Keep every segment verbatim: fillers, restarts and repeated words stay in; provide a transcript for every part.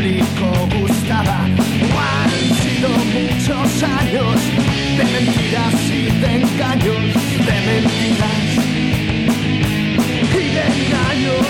rico gustaba. Han sido muchos años de mentiras y de engaños, de mentiras y de engaños.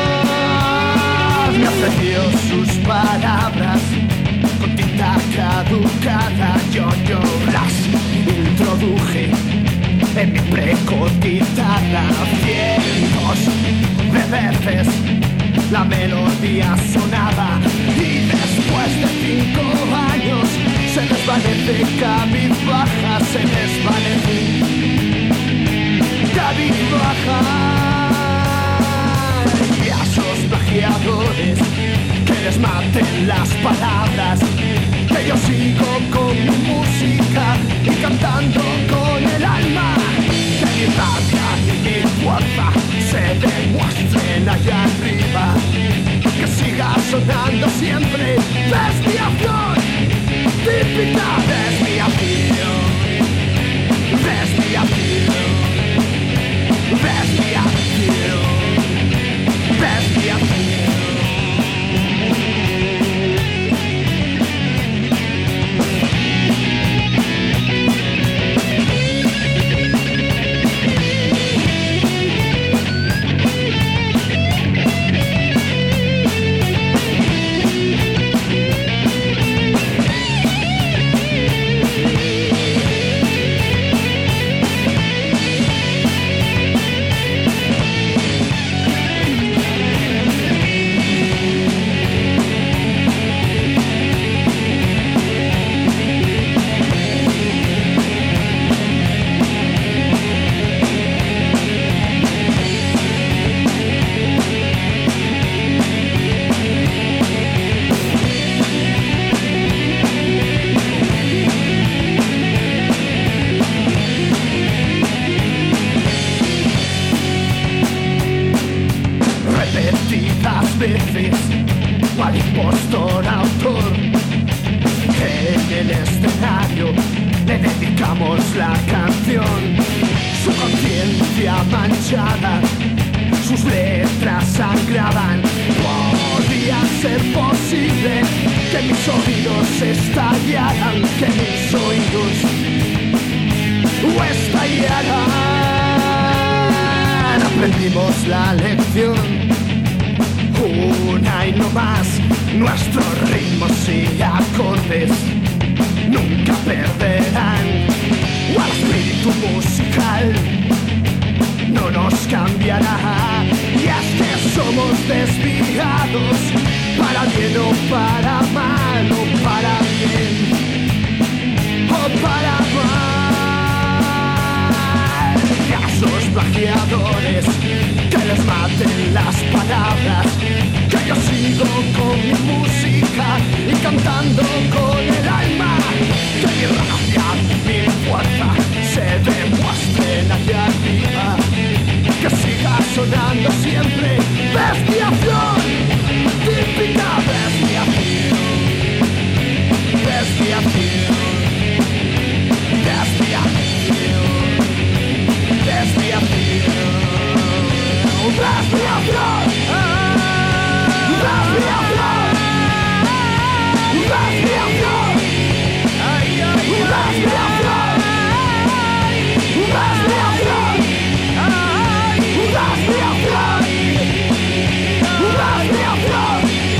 Me ofreció sus palabras con tinta caducada, yo, yo las introduje en mi precotizada. Cientos de veces la melodía sonaba y después de cinco años se desvanece cabizbaja, se desvanece cabizbaja. Y a esos plagiadores que les maten las palabras, que yo sigo con mi música y cantando con el alma, que mi rabia y mi fuerza se demuestren allá arriba, que siga sonando siempre desviación, típica desviación, desviación, desviación, desviación. Veces, cual impostor autor, en el escenario le dedicamos la canción. Su conciencia manchada, sus letras sangraban. Podía ser posible que mis oídos estallaran, que mis oídos estallaran. Aprendimos la lección, una y no más, nuestros ritmos y acordes nunca perderán. O al espíritu musical no nos cambiará. Y es que somos desviados, para bien o para mal, o para bien o para mal. Y a esos plagiadores que les maten las palabras, que yo sigo con mi música y cantando con el alma, que mi rabia, mi fuerza se demuestren allá arriba, que siga sonando siempre desviación, típica desviación, desviación, desviación, desviación. Desviación, desviación, desviación, ay, ay, ay, desviación, desviación, ay, desviación, desviación,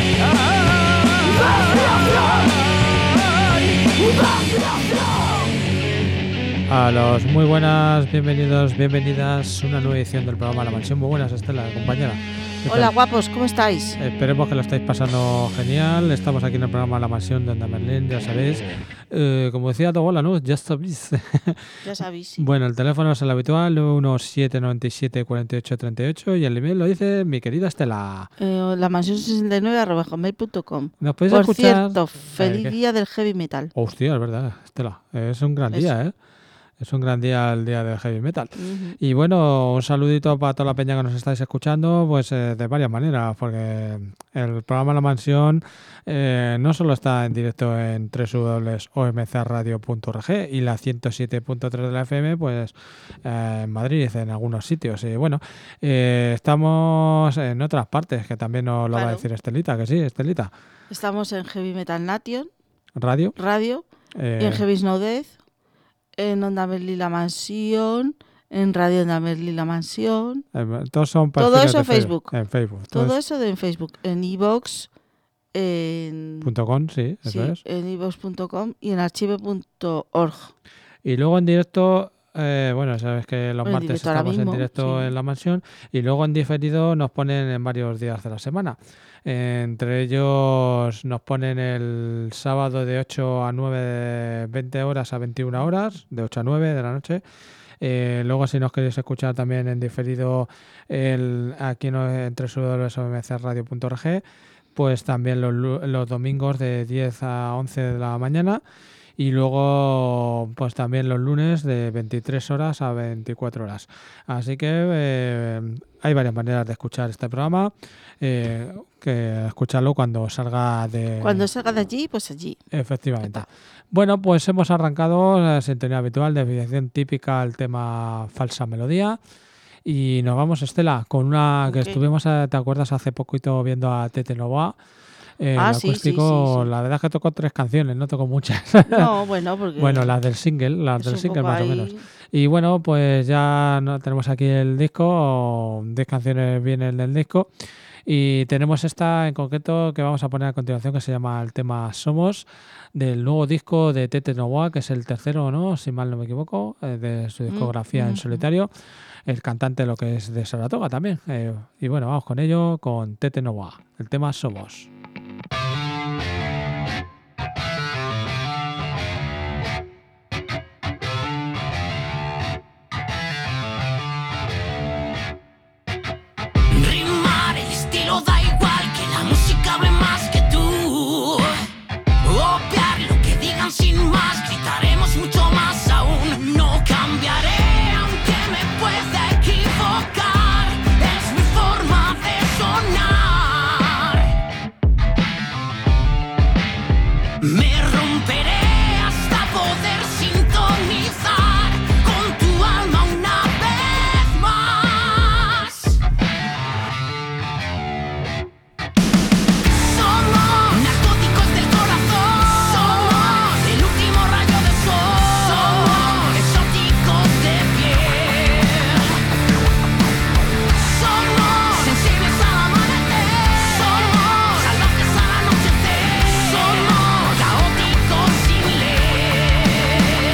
desviación. A los muy buenas, bienvenidos, bienvenidas a una nueva edición del programa La Mansión. Muy buenas, Estela, compañera. Hola, guapos, ¿cómo estáis? Esperemos que lo estáis pasando genial. Estamos aquí en el programa La Mansión de Onda Merlín, ya sabéis. Eh, como decía tu abuela, ¿no? Ya sabéis. Ya sabéis, sí. Bueno, el teléfono es el habitual, nueve uno siete nueve siete cuatro ocho tres ocho, y el email lo dice mi querida Estela. Eh, la mansión sesenta y nueve arroba hotmail punto com. ¿Nos podéis Por escuchar? cierto, feliz Eh, día del heavy metal. Hostia, es verdad, Estela. Es un gran Eso. día, ¿eh? Es un gran día el día del heavy metal. Uh-huh. Y bueno, un saludito para toda la peña que nos estáis escuchando, pues eh, de varias maneras, porque El programa La Mansión eh, no solo está en directo en doble u doble u doble u punto o m c radio punto org y la ciento siete punto tres de la F M, pues eh, en Madrid, en algunos sitios. Y bueno, eh, estamos en otras partes, que también nos lo Claro. va a decir Estelita, que sí, Estelita. Estamos en Heavy Metal Nation Radio. Radio, eh, y en Heavy Snow Death, en Onda Merlí La Mansión, en Radio Onda Merlí La Mansión. eh, todos son Todo perfiles eso de en Facebook. En Facebook. Todo Todo eso de en Facebook, en iVoox, en, punto com, sí, eso sí, es. en iVoox punto com y en archive punto org. Y luego en directo, eh, bueno, sabes que los En martes directo ahora estamos en mismo, directo sí. en La Mansión y luego en diferido nos ponen en varios días de la semana. Eh, entre ellos nos ponen el sábado de ocho a nueve, de veinte horas a veintiuna horas, de ocho a nueve de la noche. Eh, luego, si nos queréis escuchar también en diferido el, aquí en, en doble u doble u doble u punto o m c radio punto org, pues también los, lu- los domingos de diez a once de la mañana. Y luego, pues también los lunes de veintitrés horas a veinticuatro horas. Así que eh, hay varias maneras de escuchar este programa. Eh, que escucharlo cuando salga de... Cuando salga de allí, pues allí. Efectivamente. Bueno, pues hemos arrancado la sintonía habitual de afiliación típica al tema falsa melodía. Y nos vamos, Estela, con una que Ok. estuvimos, eh, ¿te acuerdas? Hace poquito viendo a Tete Novoa. Eh, Ah, el sí, sí, acústico, sí, sí. la verdad es que tocó tres canciones, no tocó muchas. No, bueno, porque Bueno, las del single, las es del un single poco más o ahí- menos. Y bueno, pues ya no, tenemos aquí el disco, diez canciones vienen del disco. Y tenemos esta en concreto que vamos a poner a continuación, que se llama el tema Somos, del nuevo disco de Tete Novoa, que es el tercero, ¿no? Si mal no me equivoco, eh, de su discografía en ujú. solitario. El cantante, lo que es de Saratoga también. Eh, y bueno, vamos con ello, con Tete Novoa, el tema Somos. Rimar el estilo da igual, que la música hable más que tú. Obviar lo que digan sin más, gritaremos mucho más aún. No cambiaré aunque me pueda equivocar, es mi forma de sonar. Me romperé hasta poder sintonizar con tu alma una vez más. Somos narcóticos del corazón, somos el último rayo de sol, somos exóticos de piel, somos sensibles al amanecer, somos salvajes al anochecer, somos caóticos sin ley.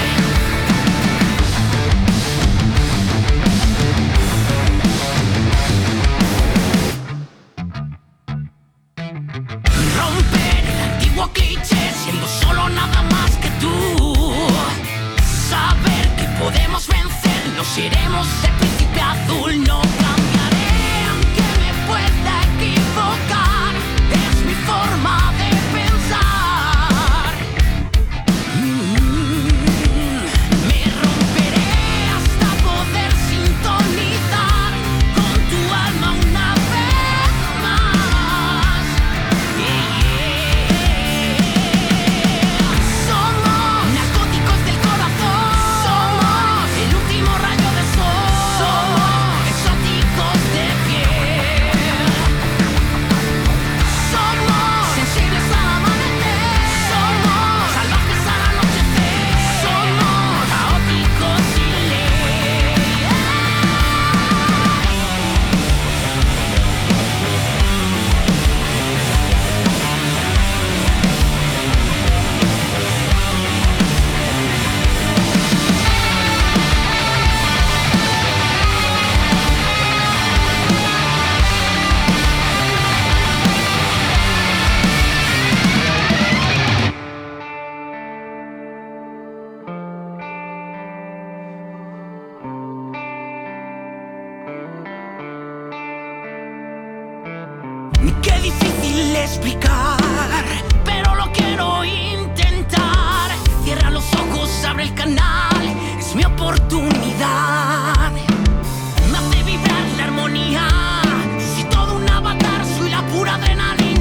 Romper el antiguo cliché siendo solo nada más que tú. Saber que podemos vencer, nos iremos de príncipe azul. No cambiaré aunque me pueda equivocar, es mi forma de pensar. Mm, Me romperé hasta poder sintonizar con tu alma una vez más. Somos narcóticos del corazón, somos el último rayo de sol, somos exóticos de piel, somos sensibles al amanecer, somos salvajes al anochecer, somos caóticos sin ley. Qué difícil explicar, pero lo quiero intentar. Cierra los ojos, abre el canal, es mi oportunidad. Me hace vibrar la armonía, soy todo un avatar, soy la pura adrenalina.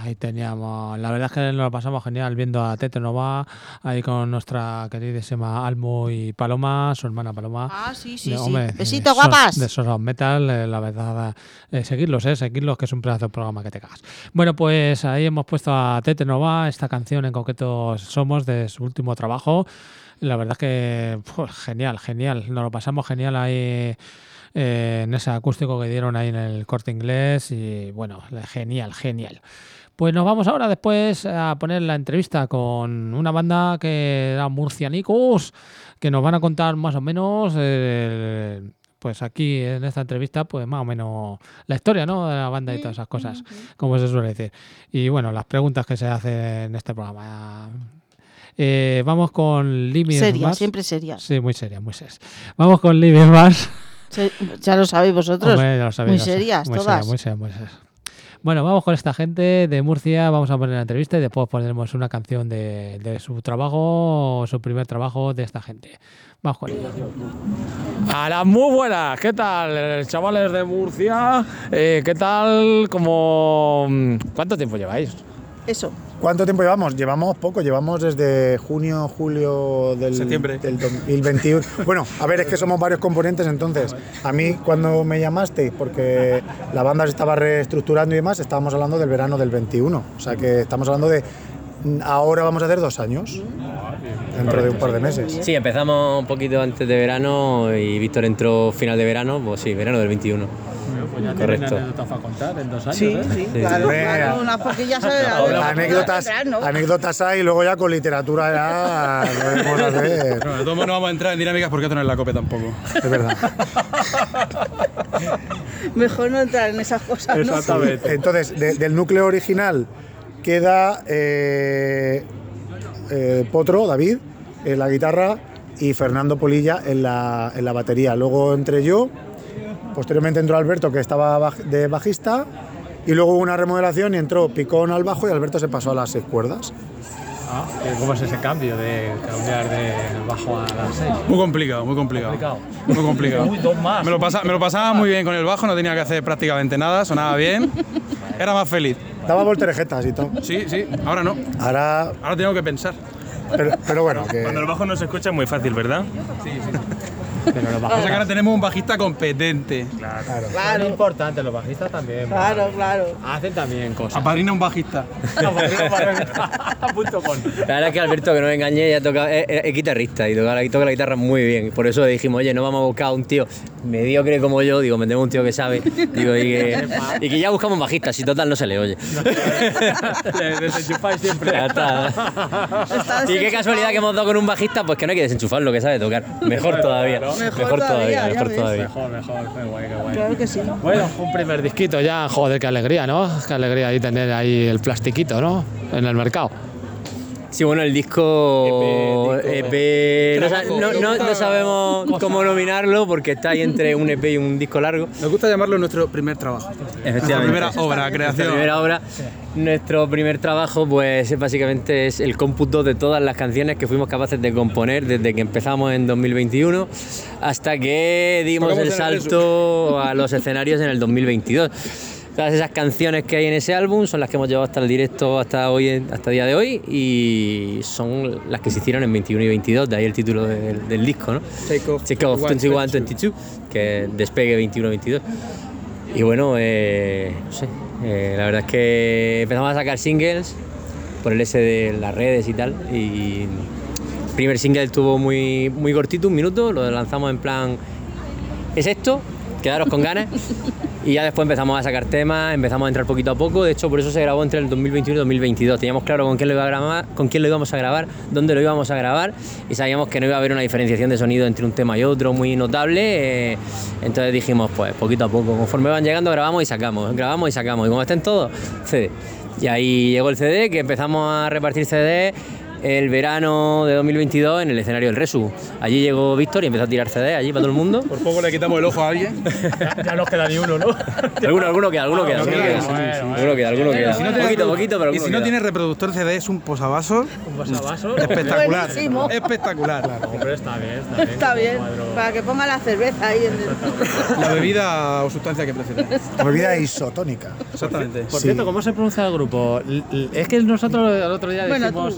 ahí teníamos, la verdad es que nos lo pasamos genial viendo a Tete Nova, ahí con nuestra queridísima Almu y Paloma, su hermana Paloma. Ah, sí, sí, Eh, sí. hombre, Besitos, eh, son- guapas. De Sound Metal, eh, la verdad, eh, seguirlos, eh, seguirlos, que es un pedazo de programa que te cagas. Bueno, pues ahí hemos puesto a Tete Nova, esta canción en concreto Somos, de su último trabajo. La verdad es que puf, genial, genial, nos lo pasamos genial ahí. Eh, en ese acústico que dieron ahí en el Corte Inglés y bueno, genial, genial. Pues nos vamos ahora después a poner la entrevista con una banda que era murcianicos, que nos van a contar más o menos, eh, pues aquí en esta entrevista, pues más o menos la historia, ¿no?, de la banda y todas esas cosas, como se suele decir. Y bueno, las preguntas que se hacen en este programa. Eh, vamos con Limit Serias, Mars. siempre serias. Sí, muy serias, muy serias. Vamos con Limit Mars. Se- ya lo sabéis vosotros. Hombre, ya lo sabéis, Muy ya lo sabéis. serias, Muy todas. serias, muy serias, muy serias. Bueno, vamos con esta gente de Murcia, vamos a poner la entrevista y después pondremos una canción de, de su trabajo, su primer trabajo de esta gente. Vamos con ello. A las muy buenas, ¿qué tal, chavales de Murcia? Eh, ¿Qué tal? Como... ¿Cuánto tiempo lleváis? Eso. ¿Cuánto tiempo llevamos? Llevamos poco, llevamos desde junio, julio del, Septiembre. del dos mil veintiuno. Bueno, a ver, es que somos varios componentes, entonces, a mí cuando me llamaste, porque la banda se estaba reestructurando y demás, estábamos hablando del verano del veintiuno, o sea que estamos hablando de, ahora vamos a hacer dos años, dentro de un par de meses. Sí, empezamos un poquito antes de verano y Víctor entró final de verano, pues sí, verano del veintiuno. Pues ya Correcto. anécdotas para contar en dos años, Sí, ¿eh? sí, Sí, claro, sí. claro. Una porque ya sabes la de- Anécdotas, la de atrás, ¿no? anécdotas hay y luego ya con literatura ya lo podemos hacer. Bueno, de todos modos no vamos a entrar en dinámicas porque esto no es la COPE tampoco. Es verdad. Mejor no entrar en esas cosas, ¿no? Entonces, de- del núcleo original queda eh, eh, Potro, David, en la guitarra y Fernando Polilla en la, en la batería. Luego entré yo, posteriormente entró Alberto, que estaba baj- de bajista, y luego hubo una remodelación y entró Picón al bajo y Alberto se pasó a las seis cuerdas. Ah, ¿cómo es ese cambio de cambiar del bajo a las seis? Muy complicado, muy complicado. Complicado. Muy complicado. Uy, dos más. Me lo, pasa- me lo pasaba muy bien con el bajo, no tenía que hacer prácticamente nada, sonaba bien. Era más feliz. Daba volterejetas y todo. Sí, sí, ahora no. Ahora, Ahora tengo que pensar. pero, pero bueno, que... Cuando el bajo no se escucha es muy fácil, ¿verdad? Pero los Pasa que bajistas, ahora tenemos un bajista competente. Claro. son Claro, importantes, los bajistas también. claro, claro. Hacen también cosas. Apadrina un bajista. Punto com. La verdad es que Alberto, que no me engañé, ya toca, es, es- es guitarrista y toca la, toca la guitarra muy bien. Por eso dijimos, oye, no vamos a buscar a un tío mediocre como yo, digo, metemos un tío que sabe, digo, y que, y que ya buscamos bajistas, si total no se le oye. Le desenchufáis siempre. Ya está. Está Y qué desenchufado. casualidad que hemos dado con un bajista, pues que no hay que desenchufar lo que sabe tocar. Mejor todavía. Mejor todavía, ya mejor ves. todavía. Mejor, mejor, qué guay, qué guay. Claro que sí. Bueno, un primer disquito ya, joder, qué alegría, ¿no? Qué alegría ahí tener ahí el plastiquito, ¿no? En el mercado. Sí, bueno, el disco E P, no, sa- no, no- no sabemos cómo nominarlo porque está ahí entre un E P y un disco largo. Nos gusta llamarlo nuestro primer trabajo. Nuestra Efectivamente. primera obra, Nuestra creación. primera obra. Nuestro primer trabajo, pues básicamente es el cómputo de todas las canciones que fuimos capaces de componer desde que empezamos en dos mil veintiuno hasta que dimos Tocamos el en el salto a los escenarios en el dos mil veintidós. Todas esas canciones que hay en ese álbum son las que hemos llevado hasta el directo hasta hoy, en- hasta el día de hoy, y son las que se hicieron en veintiuno y veintidós, de ahí el título del, del disco, ¿no? Take Off Take Off veintiuno veintidós, que es Despegue veintiuno veintidós. Y bueno, eh, no sé, eh, la verdad es que empezamos a sacar singles por el ese de las redes y tal, y el primer single estuvo muy, muy cortito, un minuto, lo lanzamos en plan, ¿es esto? Quedaros con ganas. Y ya después empezamos a sacar temas, empezamos a entrar poquito a poco. De hecho, por eso se grabó entre el dos mil veintiuno y dos mil veintidós. Teníamos claro con quién lo iba a grabar, con quién lo íbamos a grabar, dónde lo íbamos a grabar, y sabíamos que no iba a haber una diferenciación de sonido entre un tema y otro muy notable. eh, entonces dijimos, pues poquito a poco, conforme van llegando grabamos y sacamos, grabamos y sacamos. Y como estén todos, C D. Y ahí llegó el C D, que empezamos a repartir C D el verano de dos mil veintidós en el escenario del Resu. Allí llegó Víctor y empezó a tirar C D allí para todo el mundo. Por poco le quitamos el ojo a alguien. Ya, ya nos queda ni uno, ¿no? Alguno, alguno queda, alguno queda, alguno queda. Alguno queda, alguno queda. Si no tiene Poquito, reprodu- poquito, pero Y si no alguno tiene reproductor C D, es un posavasos Un vasavasos. espectacular. Buenísimo. Espectacular. Hombre, está bien, está bien. Está bien, Cuadro. para que ponga la cerveza ahí en el... La bebida o sustancia que prefieras. Bebida isotónica. Exactamente. Por Sí. cierto, ¿cómo se pronuncia el grupo? L- l- Es que nosotros el otro día Bueno, dijimos... tú.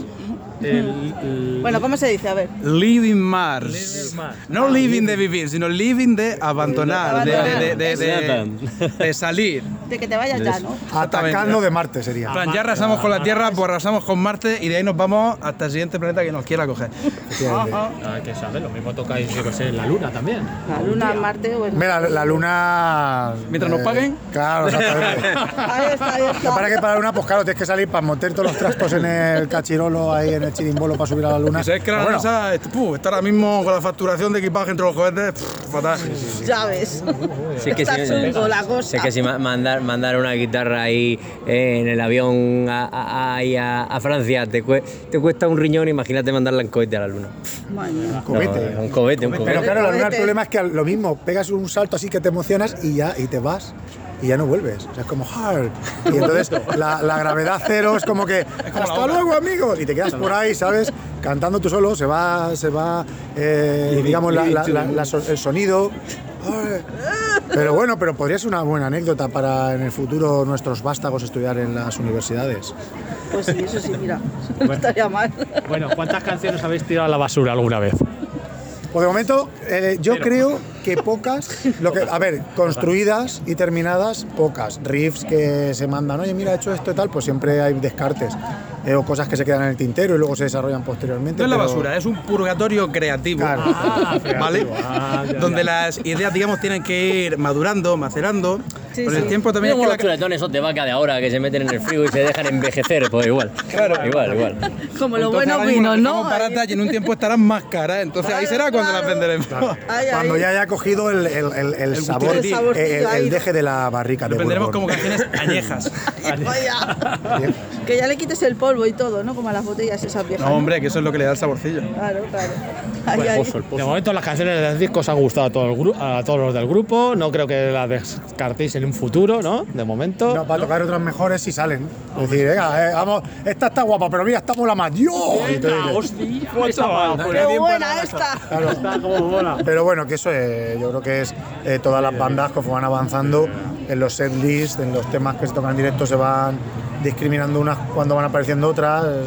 el- el- Bueno, ¿cómo se dice? A ver. Living Mars. Living Mars. No living de vivir, sino living de abandonar, de, de, de, de, Abandonar. de- de salir. De que te vayas ya, ¿no? Atacando de Marte sería. En plan, ya arrasamos con la Tierra, pues arrasamos con Marte y de ahí nos vamos hasta el siguiente planeta que nos quiera coger. Ah, que sabes, lo mismo tocáis, yo que sé, en la luna también. La luna, Marte, bueno. Mira, la luna. Mientras nos paguen. Claro, exactamente. Ahí está, ahí Que está. para que para la luna, pues claro, tienes que salir para meter todos los trastos en el cachirolo, ahí en el chirimbolo para subir a la luna. Y sabes que la Pero NASA est- puh, está ahora mismo con la facturación de equipaje entre los cohetes, pff, fatal. Ya ves. Sí, es que Está sí, chungo la cosa. sí, es que si ma- mandar, mandar una guitarra ahí eh, en el avión a, a, ahí a, a Francia te, cue- te cuesta un riñón, imagínate mandarla en cohete a la luna. Madre mía. Un cohete. No, un cohete, un Pero cohete. claro, la luna el Cohete. problema es que lo mismo, pegas un salto así que te emocionas y ya y te vas. Y ya no vuelves. O sea, es como hard. Y entonces la, la gravedad cero es como que hasta luego, amigos. Y te quedas por ahí, ¿sabes? Cantando tú solo, se va, se va eh, digamos, la- la- la- la so- el sonido. Ay. Pero bueno, pero podría ser una buena anécdota para en el futuro nuestros vástagos estudiar en las universidades. Pues sí, eso sí, mira. No estaría mal. Bueno, ¿cuántas canciones habéis tirado a la basura alguna vez? Pues de momento, eh, yo creo que pocas, lo que, a ver, construidas y terminadas, pocas. Riffs que se mandan, oye, mira, he hecho esto y tal, pues siempre hay descartes. Eh, o cosas que se quedan en el tintero y luego se desarrollan posteriormente. No es la pero- basura, es un purgatorio creativo. Claro. ¿Vale? Ah, ya, ya. Donde las ideas, digamos, tienen que ir madurando, macerando. Sí, Con sí. el tiempo también Como es los que la, chuletones esos de vaca de ahora que se meten en el frío y se dejan envejecer, pues igual. Claro. Igual, igual. Como los Entonces, buenos ahora mismo vinos, las ¿no? dejamos baratas y en un tiempo estarán más caras. Entonces ahí será cuando las venderemos. Ay, Cuando ay. ya haya cogido el, el, el, el sabor, gustillo. El saborcillo eh, el, ahí. el deje de la barrica de Lo venderemos Borbón. como canciones añejas. Vaya. Que ya le quites el polvo y todo, ¿no? Como a las botellas esas viejas. No, hombre, que eso es lo que le da el saborcillo. Claro, claro. Ay, ay. De momento las canciones del disco os han gustado a, todo el gru- a todos los del grupo. No creo que las descartéis en un futuro, ¿no? De momento. No, para tocar otras mejores si salen. Es decir, venga, eh, vamos, esta está guapa, pero mira, esta mola más. ¡Dios! Y tú dices, hostia, chaval. ¡Qué buena esta! claro. Está como mola. Pero bueno, que eso eh, yo creo que es eh, todas las bandas que van avanzando en los set lists, en los temas que se tocan en directo se van discriminando unas cuando van apareciendo otras. eh,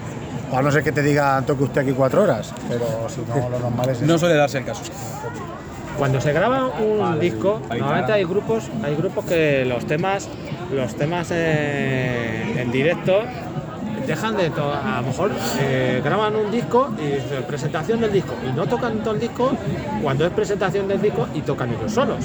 a no ser que te digan toque usted aquí cuatro horas, pero si no, lo normal es eso. No suele darse el caso. Cuando se graba un disco, normalmente hay grupos, hay grupos que los temas, los temas eh, en directo dejan de to- a lo mejor eh, graban un disco y es presentación del disco y no tocan todo el disco cuando es presentación del disco y tocan ellos solos.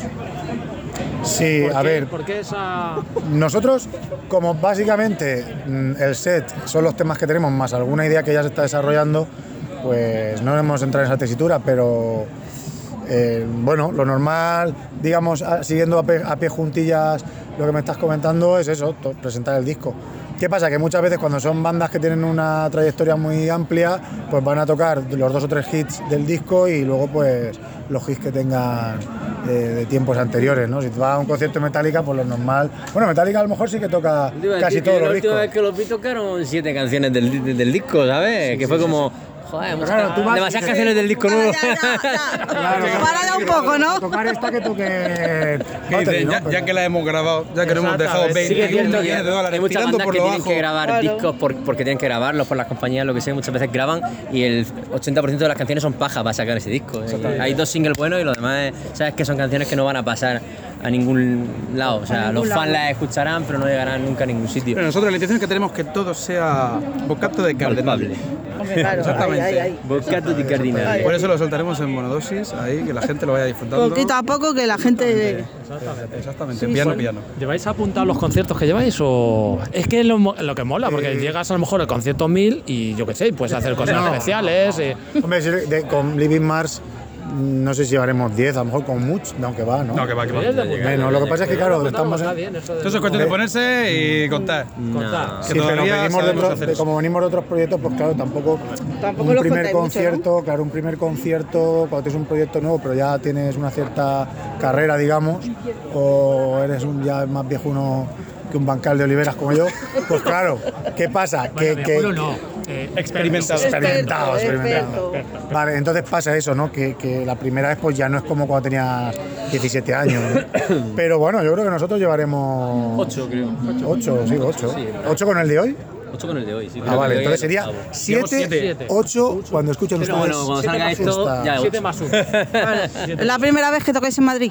Sí, ¿Por a qué? ver, ¿Por qué esa...? nosotros, como básicamente mm, el set son los temas que tenemos más alguna idea que ya se está desarrollando, pues no hemos entrado en esa tesitura, pero eh, bueno, lo normal, digamos, a- siguiendo a pie, a pie juntillas lo que me estás comentando es eso, to- presentar el disco. ¿Qué pasa? Que muchas veces cuando son bandas que tienen una trayectoria muy amplia, pues van a tocar los dos o tres hits del disco y luego pues los hits que tengan eh, de tiempos anteriores, ¿no? Si te vas a un concierto de Metallica, pues lo normal... Bueno, Metallica a lo mejor sí que toca Te iba a casi decir que todos la los última discos. vez que los vi tocaron siete canciones del, del, del disco, ¿sabes? que fue como, joder, hemos Claro, sacado tú vas- demasiadas canciones del disco Ya, nuevo. ya, ya, ya. Claro, Para ya un poco, ¿no? Tocar esta que toque... Que dicen, ya, ya que la hemos grabado, ya que lo hemos dejado Exactamente. Sí que es veintiún cierto que millones de dólares hay muchas tirando bandas por que lo tienen bajo. que grabar Claro. discos por- porque tienen que grabarlos por las compañías, lo que sea, muchas veces graban y el ochenta por ciento de las canciones son paja para sacar ese disco. Y hay dos singles buenos y los demás, sabes que son canciones que no van a pasar a ningún lado. O sea, A los ningún fans lado. las escucharán, pero no llegarán nunca a ningún sitio. Pero nosotros la intención es que tenemos que todo sea bocato de cardenal. Palpable. Hombre, claro. Exactamente. Ay, ay, ay. Bocato di Cardinale. Ay, Por eso lo soltaremos en monodosis, ahí que la gente lo vaya disfrutando. Poquito a poco que la gente... Exactamente, piano, piano. ¿Lleváis apuntados los conciertos que lleváis o...? Es que lo, mo- lo que mola, porque Eh. llegas a lo mejor al concierto mil y yo qué sé, puedes hacer cosas No. especiales. eh. Hombre, si de- con Living Mars no sé si llevaremos diez, a lo mejor con mucho, no, que va, ¿no? No, que va, que va. Bueno, lo que pasa es que, claro, estamos en... Entonces es cuestión de ponerse y contar. Contar. Sí, pero venimos de otros, de, como venimos de otros proyectos, pues claro, tampoco, Tampoco un los primer contáis concierto, mucho, ¿no? claro, un primer concierto, cuando tienes un proyecto nuevo, pero ya tienes una cierta carrera, digamos, o eres un ya más viejuno que un bancal de oliveras como yo, pues claro, ¿qué pasa? Bueno, que, que, no. Eh, Experimentado. experimentado, experimentado. Experto. Vale, entonces pasa eso, ¿no? Que, que la primera vez pues ya no es como cuando tenías diecisiete años, ¿no? Pero bueno, yo creo que nosotros llevaremos... Ocho, creo. Ocho, sí, ocho. Sí, ¿Ocho con el de hoy? Ocho con el de hoy, sí. Ah, vale, entonces Creo que sería hoy es octavo. siete, siete. ocho, cuando escuchen Pero ustedes. bueno, cuando siete salga más esto, está- ya siete ocho. más uno. Vale. ¿Es la primera vez que tocáis en Madrid?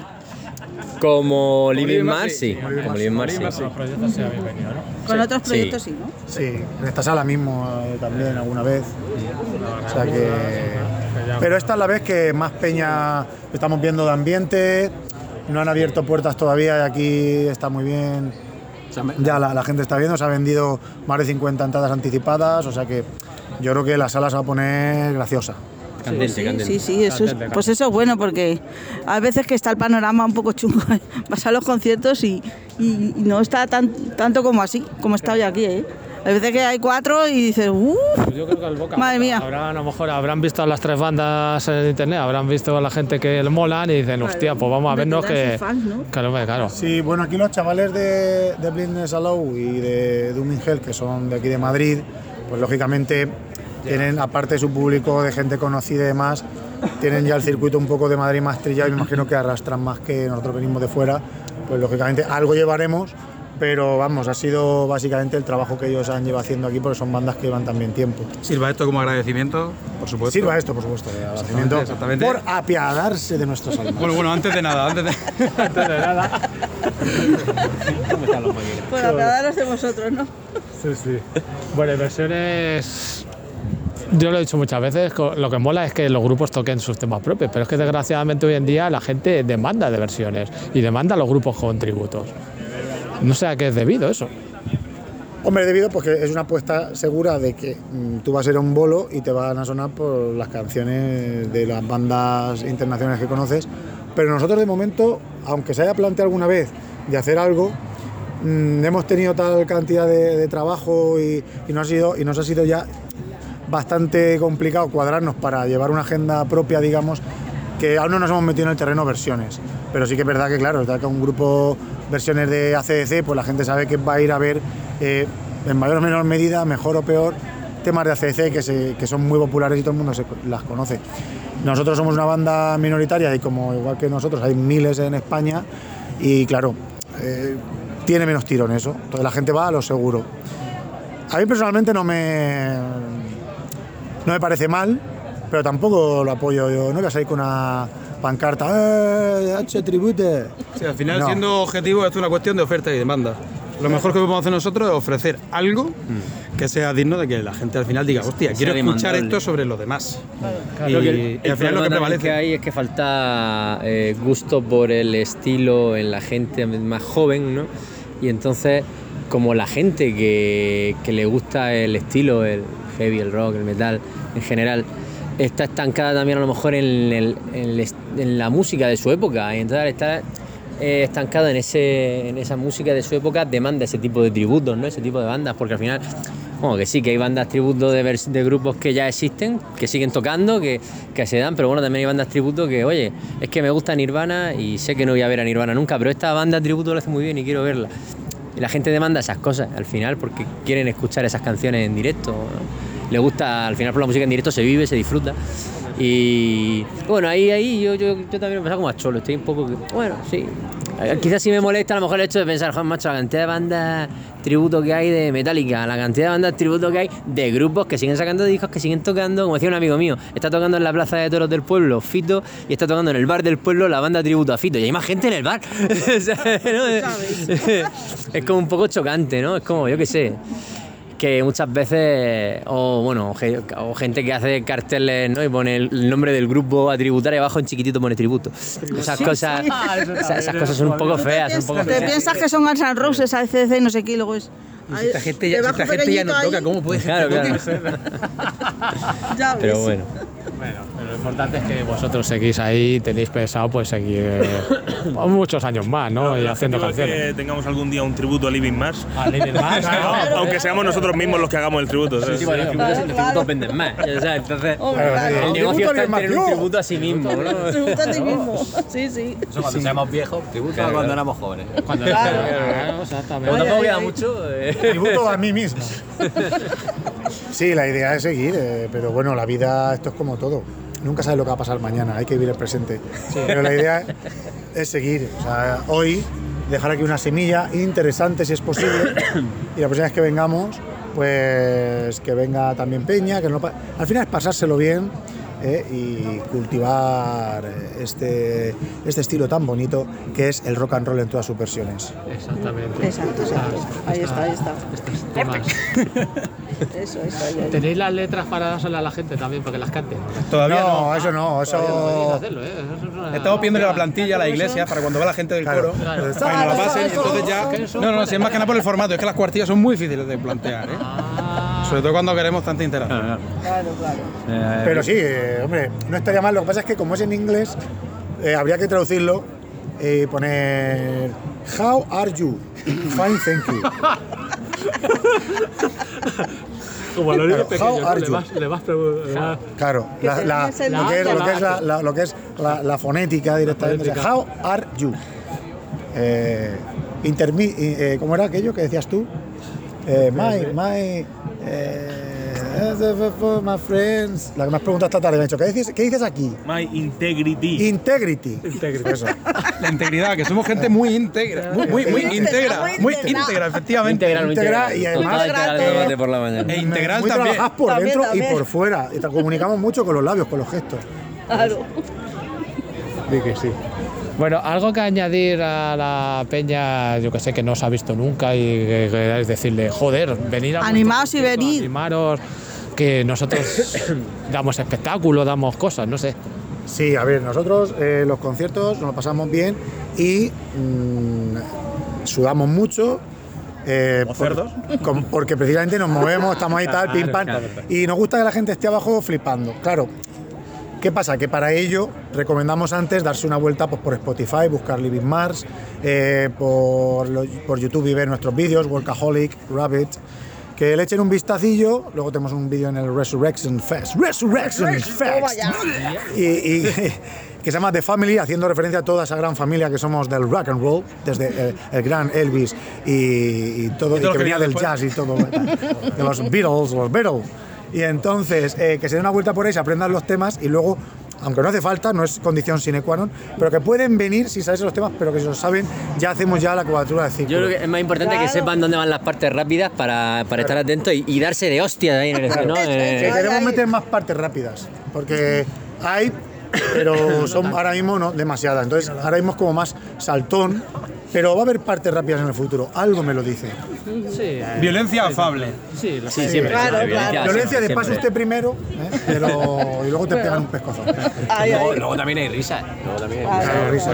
Como Living Living Mars, Mars, sí. sí. Como Living Mars, sí. Los proyectos se habéis venido, ¿no? Con otros Sí. proyectos sí, ¿no? Sí, en esta sala mismo eh, también alguna vez. O sea que... Pero esta es la vez que más peña estamos viendo de ambiente, no han abierto puertas todavía y aquí está muy bien. Ya la, la gente está viendo, se ha vendido más de cincuenta entradas anticipadas, o sea que yo creo que la sala se va a poner graciosa. Candente, Sí, candente. sí, sí, eso es, pues eso es bueno porque a veces que está el panorama un poco chungo, vas a los conciertos y, y- y no está tan, tanto como así, como está hoy aquí, ¿eh? Hay veces que hay cuatro y dices, ¡uh! Yo creo que el Boca, Madre mía. Habrán, a lo mejor habrán visto a las tres bandas en internet, habrán visto a la gente que le molan y dicen, hostia, pues vamos a vernos Tendrán que... sus fans, ¿no? Claro, hombre, claro. Sí, bueno, aquí los chavales de, de Blindness Allow y de Dooming Hell, que son de aquí de Madrid, pues lógicamente tienen, aparte de su público de gente conocida y demás, tienen ya el circuito un poco de Madrid más trillado y me imagino que arrastran más que nosotros venimos de fuera, pues lógicamente algo llevaremos, pero vamos, ha sido básicamente el trabajo que ellos han llevado haciendo aquí porque son bandas que llevan también tiempo. Sirva esto como agradecimiento, por supuesto. Sirva esto, por supuesto, de agradecimiento exactamente. por apiadarse de nuestros almas. Bueno, bueno, antes de nada, antes de... Antes de nada. Por acordaros de vosotros, ¿no? Sí, sí. Bueno, y versiones... Yo lo he dicho muchas veces, co- lo que mola es que los grupos toquen sus temas propios, pero es que desgraciadamente hoy en día la gente demanda de versiones y demanda a los grupos con tributos. No sé a qué es debido eso. Hombre, debido porque es una apuesta segura de que mm, tú vas a ir a un bolo y te van a sonar por las canciones de las bandas internacionales que conoces, pero nosotros de momento, aunque se haya planteado alguna vez de hacer algo, mm, hemos tenido tal cantidad de, de trabajo y, y, nos ha sido, y nos ha sido ya bastante complicado cuadrarnos para llevar una agenda propia, digamos, que aún no nos hemos metido en el terreno versiones. Pero sí que es verdad que, claro, está que un grupo versiones de A C D C, pues la gente sabe que va a ir a ver, eh, en mayor o menor medida, mejor o peor, temas de A C D C que, se, que son muy populares y todo el mundo se, las conoce. Nosotros somos una banda minoritaria y como igual que nosotros hay miles en España y, claro, eh, tiene menos tirón eso. Entonces la gente va a lo seguro. A mí personalmente no me, no me parece mal, pero tampoco lo apoyo yo. No voy a salir con una pancarta, ¡eh, H tribute! Sí, al final, No. siendo objetivo, esto es una cuestión de oferta y demanda. Lo mejor que podemos hacer nosotros es ofrecer algo que sea digno de que la gente al final diga, hostia, quiero Sea escuchar demandable. esto sobre los demás. Y, Creo que el, y el al final lo problema que también prevalece. que hay es que falta eh, gusto por el estilo en la gente más joven, ¿no? Y entonces, como la gente que, que le gusta el estilo, el heavy, el rock, el metal en general, está estancada también a lo mejor en, el- en el est- en la música de su época, y entonces al estar eh, estancado en, ese, en esa música de su época demanda ese tipo de tributos, ¿no? Ese tipo de bandas, porque al final, bueno, que sí, que hay bandas tributos de, vers- de grupos que ya existen, que siguen tocando, que, que se dan, pero bueno, también hay bandas tributo que, oye, es que me gusta Nirvana y sé que no voy a ver a Nirvana nunca, pero esta banda tributo lo hace muy bien y quiero verla. Y la gente demanda esas cosas al final porque quieren escuchar esas canciones en directo, ¿no? Le gusta, al final por la música en directo se vive, se disfruta. Y bueno, ahí, ahí yo, yo, yo también me pasa como a cholo, estoy un poco, que- bueno, sí. Quizás sí me molesta a lo mejor el hecho de pensar, Juan, macho, la cantidad de bandas tributo que hay de Metallica, la cantidad de bandas tributo que hay de grupos que siguen sacando discos, que siguen tocando, como decía un amigo mío, está tocando en la plaza de toros del pueblo Fito y está tocando en el bar del pueblo la banda tributo a Fito y hay más gente en el bar. O sea, ¿no? Es como un poco chocante, ¿no? Es como, yo qué sé, que muchas veces, o bueno, ge- o gente que hace carteles, ¿no? Y pone el nombre del grupo a tributar y abajo en chiquitito pone tributo. Esas cosas, esas, esas cosas son un poco feas, son un poco Te feas. piensas que son Guns N' Roses, A C D C y no sé qué, y luego es... Si esta gente ya, si debajo esta gente ya no pequeñito toca, ahí, ¿cómo puede ser? Claro, que claro. toque? ya Pero ves. bueno. Bueno, pero lo importante es que vosotros seguís ahí, tenéis pensado pues seguir eh, muchos años más, ¿no? Pero y haciendo el objetivo es canciones. que tengamos algún día un tributo a Living Mars. A Living Mars, Claro, aunque seamos nosotros mismos los que hagamos el tributo. ¿sabes? Sí, bueno, los tributos, los tributos venden más. O sea, entonces, Hombre, claro. el El negocio tributo está en es tener un más tributo a sí mismo, ¿no? Tributo a ti mismo. Sí, sí. Eso cuando seamos viejos, tributo a cuando éramos jóvenes. Cuando Claro. Claro, exactamente. Pero tampoco Ay, queda ay, mucho. eh. Tributo a mí mismo. Sí, la idea es seguir, eh, pero bueno, la vida, esto es como todo. Nunca sabes lo que va a pasar mañana, hay que vivir el presente. Pero la idea es seguir. O sea, hoy dejar aquí una semilla interesante si es posible y la próxima vez que vengamos, pues que venga también Peña, que no pa- al final es pasárselo bien. Eh, y cultivar este, este estilo tan bonito que es el rock and roll en todas sus versiones. Exactamente. Exacto, exacto. Ahí está, ahí está. Estos temas. Eso, eso, ahí, ahí. ¿Tenéis las letras para dárselas a la gente también para que las canten? Todavía no. No, eso no, Podéis eso... hacerlo, ¿eh? Eso es una- Estamos pidiendo la plantilla a la iglesia para cuando va la gente del Claro. coro, Claro. para que nos la pasen y entonces ya... No, no, si es más que nada por el formato, es que las cuartillas son muy difíciles de plantear, ¿eh? Ah, Sobre todo cuando queremos tanta interacción. Claro, claro. Pero sí, eh, hombre, no estaría mal. Lo que pasa es que como es en inglés, eh, habría que traducirlo y poner How are you? Fine, thank you. como los niños Claro, how pequeños, ¿no? are le you? vas, le vas, pregun- le vas- Claro, Que la, la- tengas el lo, que es, lo, que es la, nombre. la- lo que es la, la fonética directamente. fonética. How are you? Eh, intermi- eh, ¿Cómo era aquello que decías tú? Eh, my, my, eh, my friends. La que me has preguntado esta tarde, me ha dicho, ¿qué dices, ¿qué dices aquí? My integrity. Integrity. Eso. La integridad, que somos gente muy íntegra, muy, muy, muy Muy íntegra, muy muy íntegra. íntegra, efectivamente. Integral, Integral y además- Total integral de Integral, debate por la mañana. E integral muy también. trabajas por También, dentro también. y por fuera. Y te comunicamos mucho con los labios, con los gestos. Claro. Sí que sí. Bueno, algo que añadir a la peña, yo que sé, que no os ha visto nunca y que queráis decirle, joder, venid a vuestro Animaos y concierto, venid. Animaros, que nosotros damos espectáculo, damos cosas, no sé. Sí, a ver, nosotros eh, los conciertos nos lo pasamos bien y mm, sudamos mucho. Eh, Como por- cerdos. com- porque precisamente nos movemos, estamos ahí tal, pim pam. Y nos gusta que la gente esté abajo flipando. Claro, ¿qué pasa? Que para ello recomendamos antes darse una vuelta pues, por Spotify, buscar Living Mars, eh, por, lo- por YouTube y ver nuestros vídeos, Workaholic, Rabbit. Que le echen un vistacillo, luego tenemos un vídeo en el Resurrection Fest. Resurrection Fest. Y, y que se llama The Family, haciendo referencia a toda esa gran familia que somos del rock and roll, desde eh, el gran Elvis y, y todo, Y y todo lo que que venía viene del después. jazz y todo, de los Beatles, los Beatles. Y entonces, eh, que se den una vuelta por ahí, se aprendan los temas y luego, aunque no hace falta, no es condición sine qua non, pero que pueden venir sin saberse los temas, pero que si los saben, ya hacemos ya la cuadratura del Yo círculo. creo que es más importante Claro. que sepan dónde van las partes rápidas para, para estar atentos y, y darse de hostias ahí en el escenario, ¿no? Que Eh, queremos Ay, ay. meter más partes rápidas, porque hay, pero son ahora mismo no demasiadas. Entonces, ahora mismo es como más saltón, pero va a haber partes rápidas en el futuro. Algo me lo dice. Sí, eh, Violencia afable. sí, lo sí, sé. siempre. Claro, siempre, claro. Violencia de siempre. paso usted primero, ¿eh? pero y luego te pegan un pescozo. Ay, Luego, ay. luego también hay risas. Luego también hay Claro. Claro, risa.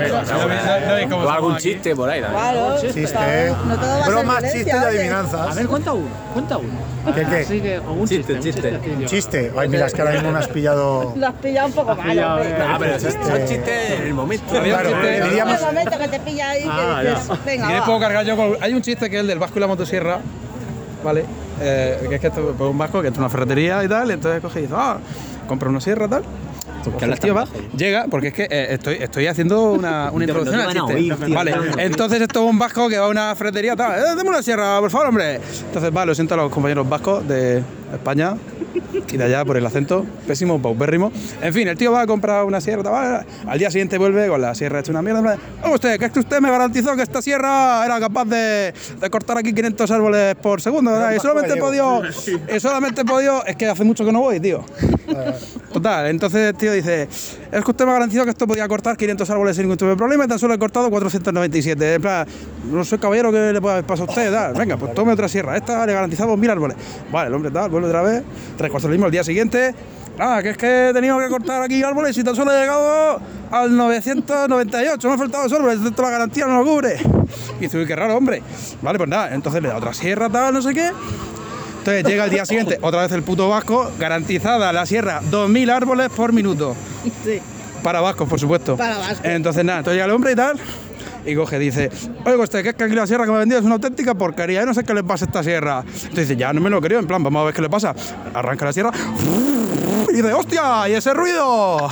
O algún chiste por ahí también. Claro. Chiste, No todo va a ser bromas, violencia, chistes y oye. adivinanzas. A ver, cuenta uno, cuenta uno. ¿Qué, qué? Así que, o un Chiste, chiste, chiste. un chiste. Chiste. Ay, mira, es que ahora mismo me has pillado. Lo has pillado un poco mal, pillado, hombre. eh. Ah, pero son, son chistes en el momento. Claro, chiste. diríamos. Un momento que te pilla ahí Ah, que dices, ya. Si venga, quieres va. puedo cargar yo con... Hay un chiste que es el del vasco y la motosierra, ¿vale? Eh, que es que esto, pues un vasco que está en una ferretería y tal, y entonces coge y dice, ah, compra una sierra tal. Porque el tío va, llega, porque es que eh, estoy, estoy haciendo una, una No te- introducción no te al van a chiste. oír, tío, Vale, no te van a oír. entonces esto es un vasco que va a una ferretería tal, eh, dame una sierra, por favor, hombre. Entonces va, lo siento a los compañeros vascos de España y de allá por el acento pésimo, paupérrimo. En fin, el tío va a comprar una sierra, tal, al día siguiente vuelve con la sierra hecha una mierda. en plan, "Oiga usted, que es que usted me garantizó que esta sierra era capaz de, de cortar aquí quinientos árboles por segundo, ¿verdad? Y solamente he podido, y solamente he podido, es que hace mucho que no voy, tío. Total, entonces el tío dice, es que usted me ha garantizado que esto podía cortar quinientos árboles sin ningún tipo de problema y tan solo he cortado cuatrocientos noventa y siete. En plan, no soy caballero, que le puede haber pasado a usted, tal. Venga, pues tome otra sierra, esta le garantizamos mil árboles. Vale, el hombre tal, vuelve otra vez, tres cuartos lo mismo al día siguiente. Nada, que es que he tenido que cortar aquí árboles y tan solo he llegado al novecientos noventa y ocho, me han faltado dos árboles, esto la garantía no lo cubre. Y dice, uy, qué raro, hombre. Vale, pues nada, entonces le da otra sierra, tal, no sé qué. Entonces llega el día siguiente, otra vez el puto vasco, garantizada la sierra, dos mil árboles por minuto. Sí. Para vascos, por supuesto. Para vascos. Entonces nada, entonces llega el hombre y tal, y coge, dice, oiga usted, que es que aquí la sierra que me ha vendido es una auténtica porquería, yo no sé qué le pasa a esta sierra. Entonces dice, ya no me lo creo, en plan, vamos a ver qué le pasa. Arranca la sierra, y dice, ¡hostia! ¿Y ese ruido?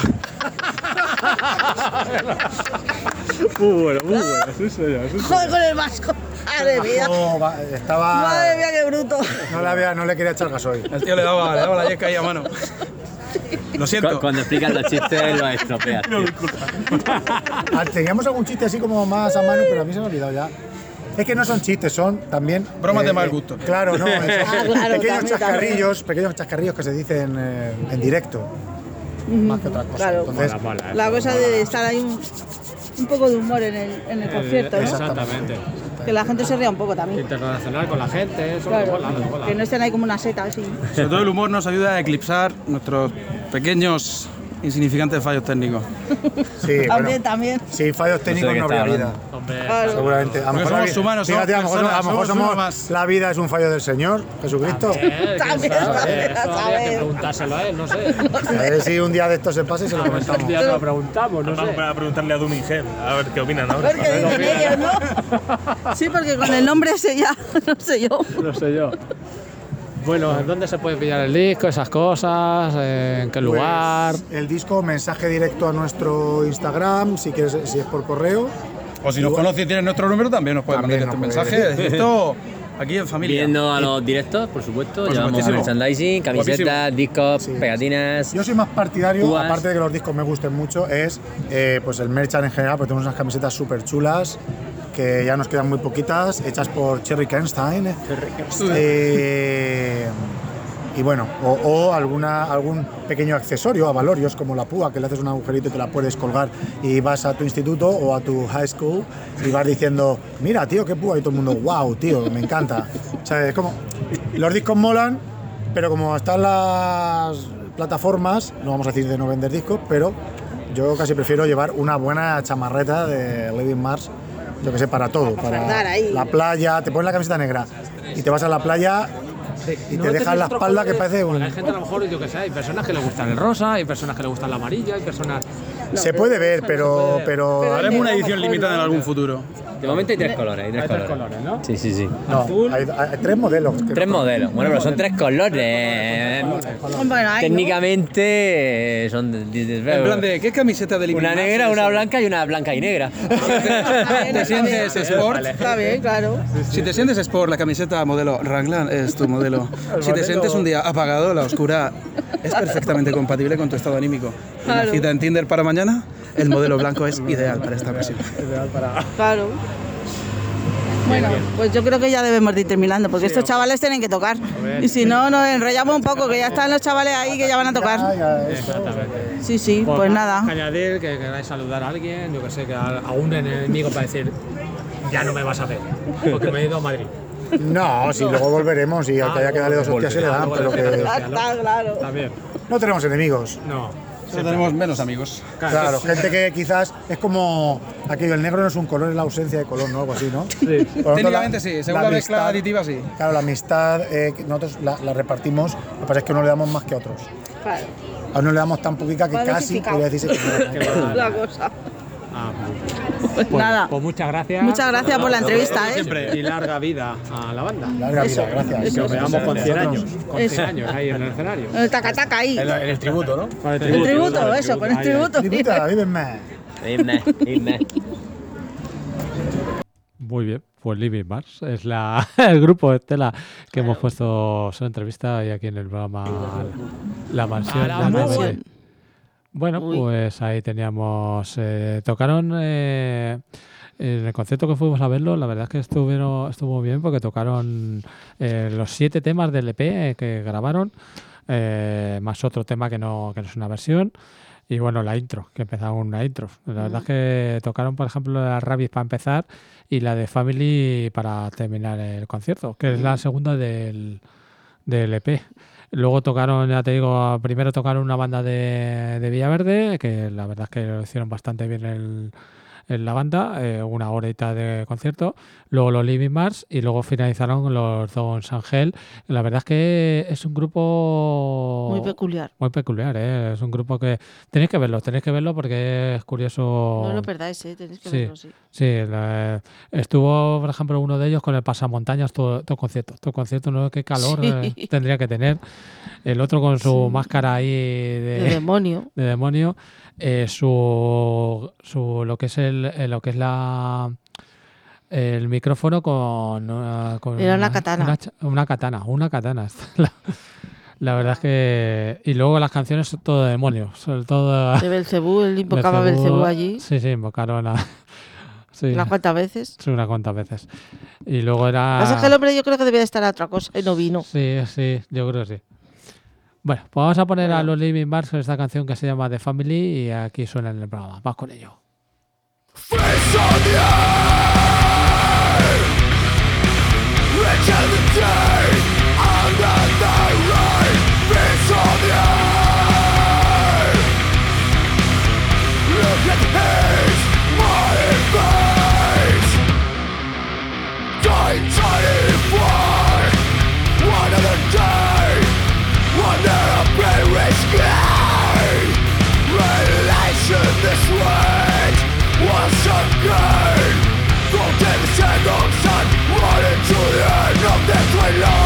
Muy bueno, muy bueno. Sí, señor, sí, señor. Joder, con el vasco. Madre mía. No, va- estaba. Madre mía, qué bruto. No le, había, no le quería echar gasoil. El tío le daba, le daba la yesca ahí a mano. Lo siento. Cu- Cuando explicas los chistes lo estropeas. tío. Ah, teníamos algún chiste así como más a mano, pero a mí se me ha olvidado ya. Es que no son chistes, son también. Bromas de mal gusto. Claro, no. Son Ah, claro, pequeños también, chascarrillos, pequeños chascarrillos que se dicen eh, en directo. Más que otra cosa. Claro. Entonces, Mola, mola, La eso cosa mola. de estar ahí un, un poco de humor en el, en el concierto, ¿no? Exactamente. Que la gente se ría un poco también. Internacional con la gente, eso Claro, mola, mola. que no estén ahí como una seta así. Sobre todo el humor nos ayuda a eclipsar nuestros pequeños, insignificantes fallos técnicos. sí, bueno, También, también. sin fallos técnicos qué no está habría vida. hablando. Hombre, Claro. Seguramente. A lo Porque mejor la somos vi- humanos, somos Fíjate, a lo mejor, personas, a lo mejor somos somos uno más. la vida es un fallo del Señor, Jesucristo. Eh, ¿quién También, sabe? también, Eso a habría que saber. preguntárselo a él, no sé. A ver si un día de estos se pasa y se lo Un comentamos. día se lo preguntamos, no Vamos sé. a preguntarle a Dumingen, a ver qué opinan A ahora. ver qué dicen ellos, ¿no? Sí, porque con el nombre ese ya, no sé yo. No sé yo. Bueno, ¿en dónde se puede pillar el disco, esas cosas? ¿En qué lugar? Pues, el disco, mensaje directo a nuestro Instagram, si quieres, si es por correo. O si nos conoces y tienes nuestro número, también nos puedes mandar También este nos mensaje. puede. Esto aquí en familia. Viendo a los directos, por supuesto, Por llevamos supuestísimo. merchandising, camisetas, discos, Sí. pegatinas. Yo soy más partidario, Púas. aparte de que los discos me gusten mucho, es eh, pues el merchan en general, porque tenemos unas camisetas súper chulas, que ya nos quedan muy poquitas, hechas por Cherry Kernstein. Eh, y bueno, o, o alguna, algún pequeño accesorio a valorios, como la púa, que le haces un agujerito y te la puedes colgar y vas a tu instituto o a tu high school y vas diciendo, mira, tío, qué púa, y todo el mundo, wow, tío, me encanta. O sea, es como, los discos molan, pero como están las plataformas, no vamos a decir de no vender discos, pero yo casi prefiero llevar una buena chamarreta de Living Mars, yo que sé, para todo, fardar para ahí. la playa, te pones la camiseta negra y te vas a la playa y No te dejas tenéis la otro espalda que color, parece un... porque hay gente a lo mejor, yo que sé, hay personas que le gustan el rosa, hay personas que le gustan el amarillo, hay personas... Se puede ver, pero... pero Haremos una edición limitada en algún futuro. De momento hay tres colores. Hay tres, Hay tres colores. colores, ¿no? Sí, sí, sí. no, azul. hay, hay tres modelos. que Tres no- modelos. Bueno, pero son tres colores. Bueno, ahí, ¿no? Técnicamente eh, son... de- de- de- En plan de, ¿qué camiseta de Living una Mars negra, es una esa? blanca y una blanca y negra. ¿Te sientes sport? Está bien, claro. Si te sientes sport, la camiseta modelo Wrangler es tu modelo. Si te sientes un día apagado, la oscura es perfectamente compatible con tu estado anímico. Una Claro. cita en Tinder para mañana, el modelo blanco es ideal para esta ocasión. Claro. Bueno, pues yo creo que ya debemos de ir terminando, porque estos chavales tienen que tocar. Y si no, nos enrollamos un poco, que ya están los chavales ahí que ya van a Ya, tocar. ya, esto- Exactamente. Sí, sí, pues nada. Añadir que queráis saludar a alguien, yo que sé, que a, a un enemigo para decir, ya no me vas a ver, porque me he ido a Madrid. No, si luego volveremos y al que haya que darle dos hostias se le dan, pero que Ya está, claro. También. no tenemos enemigos. No. Solo tenemos menos amigos. Claro, gente que quizás es como aquello, el negro no es un color, es la ausencia de color, ¿no? Algo así, ¿no? Sí. Por lo tanto, Técnicamente sí, según la mezcla amistad- aditiva sí. Claro, la amistad eh, que nosotros la, la repartimos, lo que pasa es que uno le damos más que a otros. Claro. A uno le damos tan poquita que Vale, casi justificado. podría decirse que no. La cosa. Ah, Pues pues, nada. Pues muchas gracias. Muchas gracias por la entrevista, ¿eh? Siempre. Y larga vida a la banda. Larga Eso, vida, gracias. eso, Que os veamos con cien años. Nosotros- Con Eso. cien años ahí en el escenario. El taca-taca ahí. En el tributo, ¿no? Con el El tributo, eso, con el ahí, ahí. tributo. Tributa, vívenme. Irme, irme. Muy bien, pues Living Mars es la, el grupo Estela que hemos puesto su entrevista y aquí en el programa La Mansión. A la de Mansión. N B C. Bueno, Uy. pues ahí teníamos, eh, tocaron eh, en el concierto que fuimos a verlo, la verdad es que estuvieron, estuvo bien porque tocaron eh, los siete temas del E P que grabaron, eh, más otro tema que no, que no es una versión. Y bueno, la intro, que empezaba una intro. La verdad es que tocaron, por ejemplo, la Rabbit para empezar y la de Family para terminar el concierto, que es la segunda del, del E P. Luego tocaron, ya te digo, primero tocaron una banda de, de Villaverde, que la verdad es que lo hicieron bastante bien el, en la banda, eh, una horita de concierto, luego los Living Mars y luego finalizaron los Dons Angel. La verdad es que es un grupo muy peculiar. Muy peculiar, ¿eh? Es un grupo que tenéis que verlo, tenéis que verlo porque es curioso. No lo perdáis, ¿eh? Tenéis que sí, verlo, sí. Sí, la, estuvo, por ejemplo, uno de ellos con el pasamontañas todo, todo concierto, todo concierto, no qué calor Sí. eh, tendría que tener. El otro con su Sí. máscara ahí de, De demonio. de demonio, eh, su, su lo que es el, eh, lo que es la el micrófono con, uh, con Era una katana. una, cha- una katana, una katana. La, la verdad es que y luego las canciones son todo de demonios, sobre todo De Belcebú, él invocaba a Belcebú allí. Sí, sí, invocaron a sí, Unas cuantas veces. sí, unas cuantas veces. Y luego era Pasa que el hombre yo creo que debía de estar a otra cosa y no vino. Sí, sí, yo creo que sí. Bueno, pues vamos a poner a los Living Mars esta canción que se llama The Family y aquí suena en el programa. Vamos con ello. This range was again. Go take the single sun, run into the end of this way.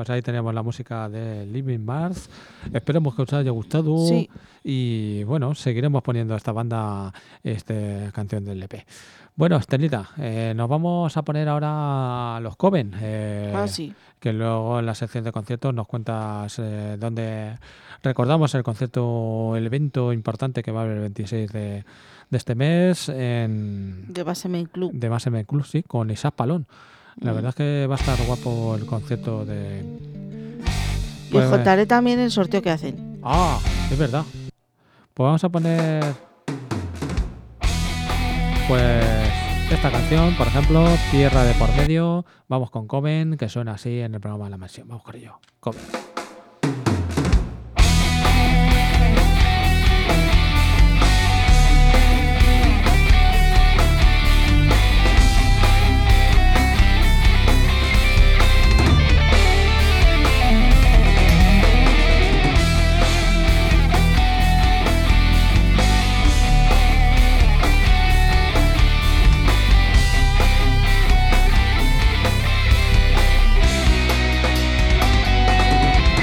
pues ahí tenemos la música de Living Mars. Esperemos que os haya gustado. Sí. Y bueno, seguiremos poniendo a esta banda este canción del E P. Bueno, Estelita, eh, nos vamos a poner ahora los Coven. Eh, Ah, sí. Que luego en la sección de conciertos nos cuentas eh, dónde recordamos el concierto, el evento importante que va a haber el veintiséis de, de este mes en De Base Main Club. de Base Main Club, sí, con Isaac Palón. La Mm. verdad es que va a estar guapo el concierto de... Y Pues- os contaré también el sorteo que hacen. Ah, es verdad. Pues vamos a poner pues esta canción, por ejemplo, Tierra de por medio. Vamos con Coven, que suena así en el programa de la mansión. Vamos con ello. Coven. Tierra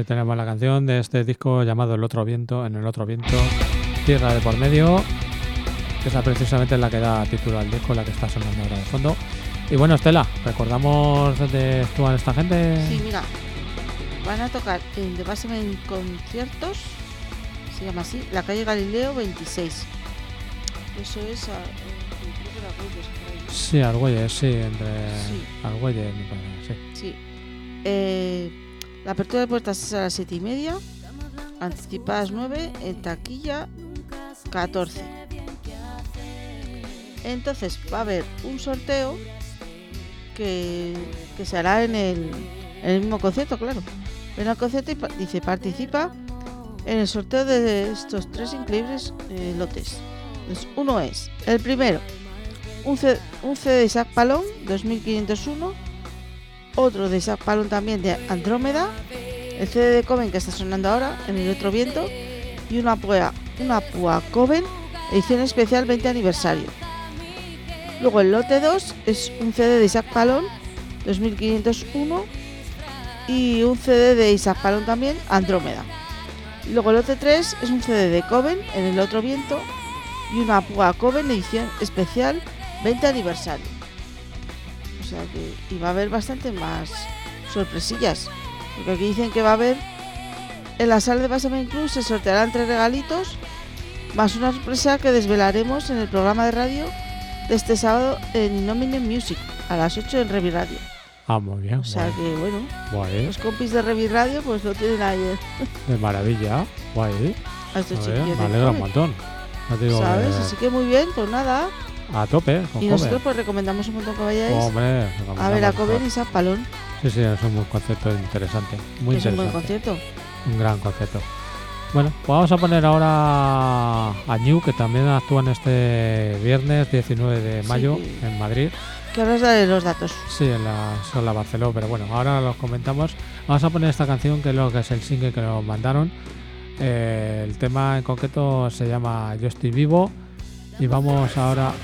Ahí tenemos la canción de este disco llamado El Otro Viento, En el Otro Viento, Tierra de por medio, que esa precisamente es la que da título al disco, la que está sonando ahora de fondo. Y bueno, Estela, ¿recordamos dónde actúan esta gente? Sí, mira, van a tocar en The Basement Conciertos, se llama así, la calle Galileo veintiséis. Eso es a, eh, creo que era Argüelles, por ahí. Sí, Argüelles, sí, entre Sí. Argüelles, me parece, sí. Sí. Eh, la apertura de puertas es a las siete y media, anticipadas nueve, en taquilla catorce. Entonces va a haber un sorteo que, que se hará en el, en el mismo concierto, claro. Ven al concierto y pa- dice participa en el sorteo de estos tres increíbles eh, lotes. Entonces, uno es, el primero, un C, un C D de Isaac Palón, dos mil quinientos uno, otro de Isaac Palón también de Andrómeda, el C D de Coven que está sonando ahora, En el Otro Viento, y una Pua, una Pua Coven, edición especial veinte aniversario. Luego el lote dos es un C D de Isaac Palón, dos mil quinientos uno, y un C D de Isaac Palón también, Andrómeda. Y luego el lote tres es un C D de Coven, En el Otro Viento, y una Pua Coven, edición especial veinte aniversario. O sea que y va a haber bastante más sorpresillas, porque aquí dicen que va a haber en la sala de Basement Club se sortearán tres regalitos más una sorpresa que desvelaremos en el programa de radio de este sábado en Innomine Music a las ocho en Revi Radio. Ah, muy bien. O sea guay. que bueno, Guay, los compis de Revi Radio pues lo tienen ahí, eh, de maravilla, guay. a estos Joder, chiquillos me de alegra un Coven, montón. Ya te digo ¿sabes? que Así que muy bien, pues nada. a tope, con Y nosotros Coven. pues recomendamos un montón que vayáis Hombre, a recomendamos ver a mejor. Coven y Isaac Palón, Sí, sí, es un concepto interesante. Muy que es un buen interesante. concierto. Un gran concepto. Bueno, pues vamos a poner ahora a New, que también actúan este viernes diecinueve de mayo Sí. en Madrid. Que ahora os daré los datos. Sí, en la Sala Barceló, pero bueno, ahora los comentamos. Vamos a poner esta canción, que es lo que es el single que nos mandaron. Eh, el tema en concreto se llama Yo Estoy Vivo. Y vamos ahora...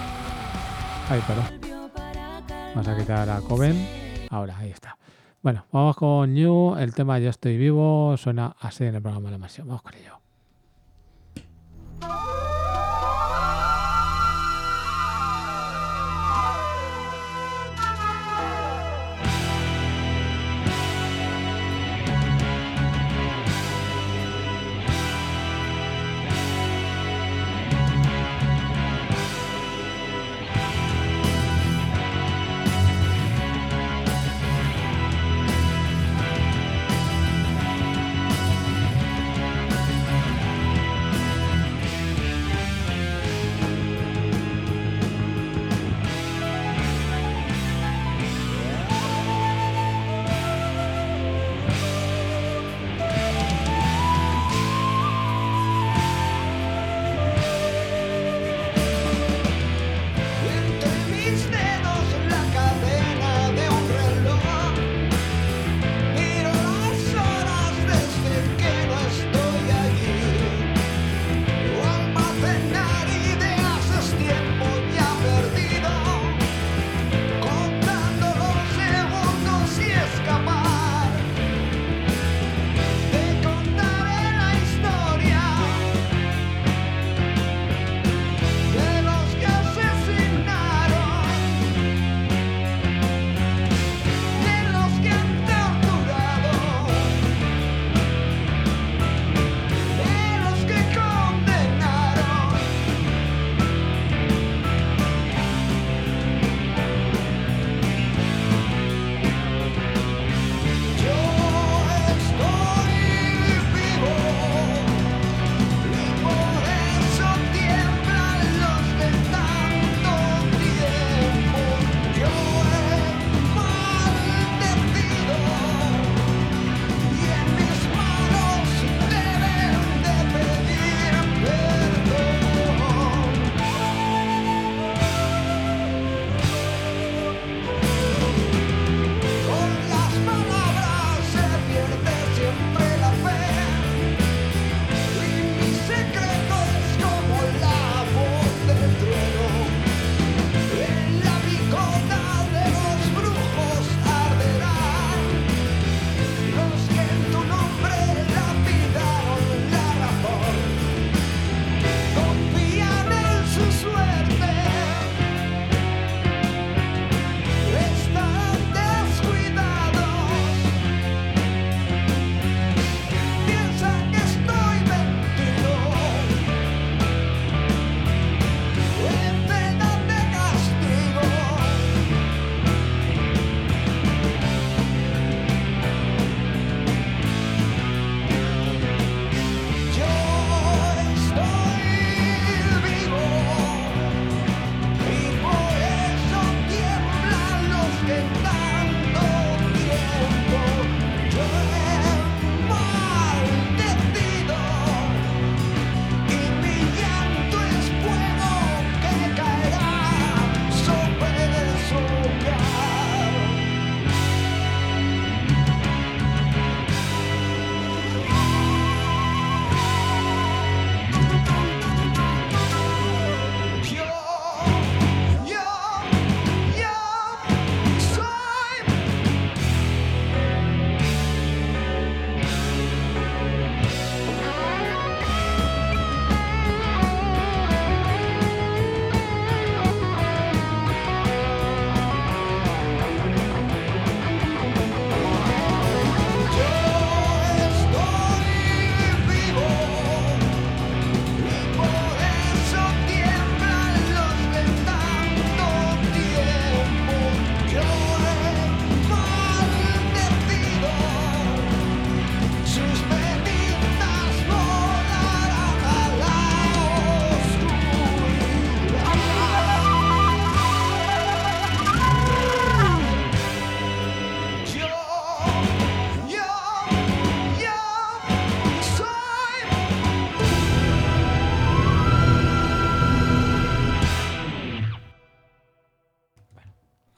Ay, perdón. Vamos a quitar a Coven. Ahora, ahí está. Bueno, vamos con New. El tema Yo Estoy Vivo suena así en el programa de la Mansión. Vamos con ello. Yo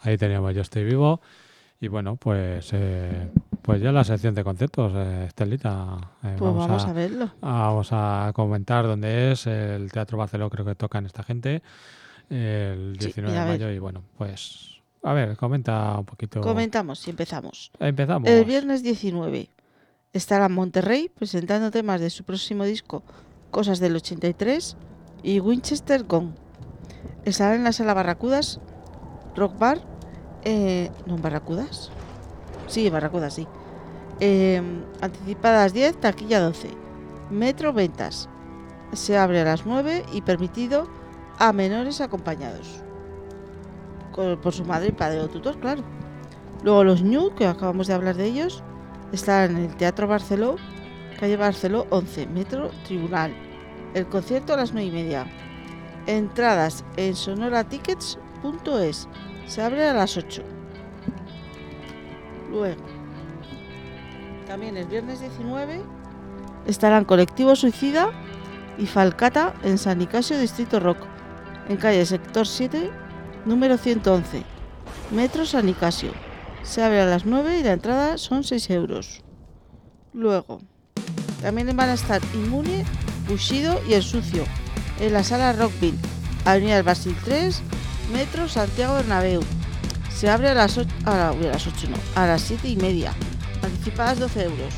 ahí teníamos Yo Estoy Vivo. Y bueno, pues eh, pues ya la sección de conciertos, eh, Estelita. Eh, Pues vamos a verlo. Vamos a comentar dónde es. El Teatro Barceló creo que tocan esta gente el Sí, diecinueve y a de ver. mayo. Y bueno, pues a ver, comenta un poquito. Comentamos y empezamos. Empezamos. El viernes diecinueve estará en Monterrey presentando temas de su próximo disco, Cosas del ochenta y tres, y Winchester Gone. Estará en la Sala Barracudas, Rock Bar, eh, ¿no en Barracudas? Sí, en Barracudas, sí. Eh, anticipadas diez, taquilla doce. Metro Ventas. Se abre a las nueve y permitido a menores acompañados. Con- por su madre y padre o tutor, claro. Luego los New, que acabamos de hablar de ellos, están en el Teatro Barceló, calle Barceló once, Metro Tribunal. El concierto a las nueve y media. Entradas en sonoratickets punto es. Se abre a las ocho. Luego, también el viernes diecinueve, estarán Colectivo Suicida y Falcata en San Nicasio, Distrito Rock, en calle Sector siete, número ciento once, Metro San Nicasio. Se abre a las nueve y la entrada son seis euros. Luego, también van a estar Inmune, Bushido y El Sucio, en la Sala Rockville, Avenida del Basil tres, Metro Santiago Bernabéu. Se abre a las ocho, a, la- uy, a las ocho no, a las siete y media, anticipadas doce euros.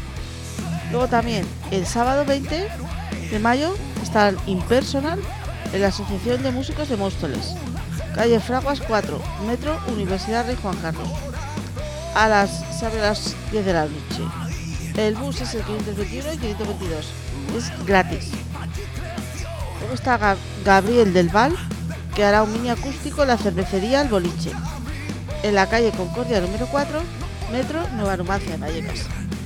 Luego también, el sábado veinte de mayo, están Impersonal en la Asociación de Músicos de Móstoles, calle Fraguas cuatro, Metro Universidad Rey Juan Carlos. A las, se abre a las diez de la noche. El bus es el quinientos veintiuno y quinientos veintidós. Es gratis. Luego está Ga- Gabriel del Val, que hará un mini acústico en la cervecería El Boliche, en la calle Concordia número cuatro, Metro Nueva Numancia, en Vallecas.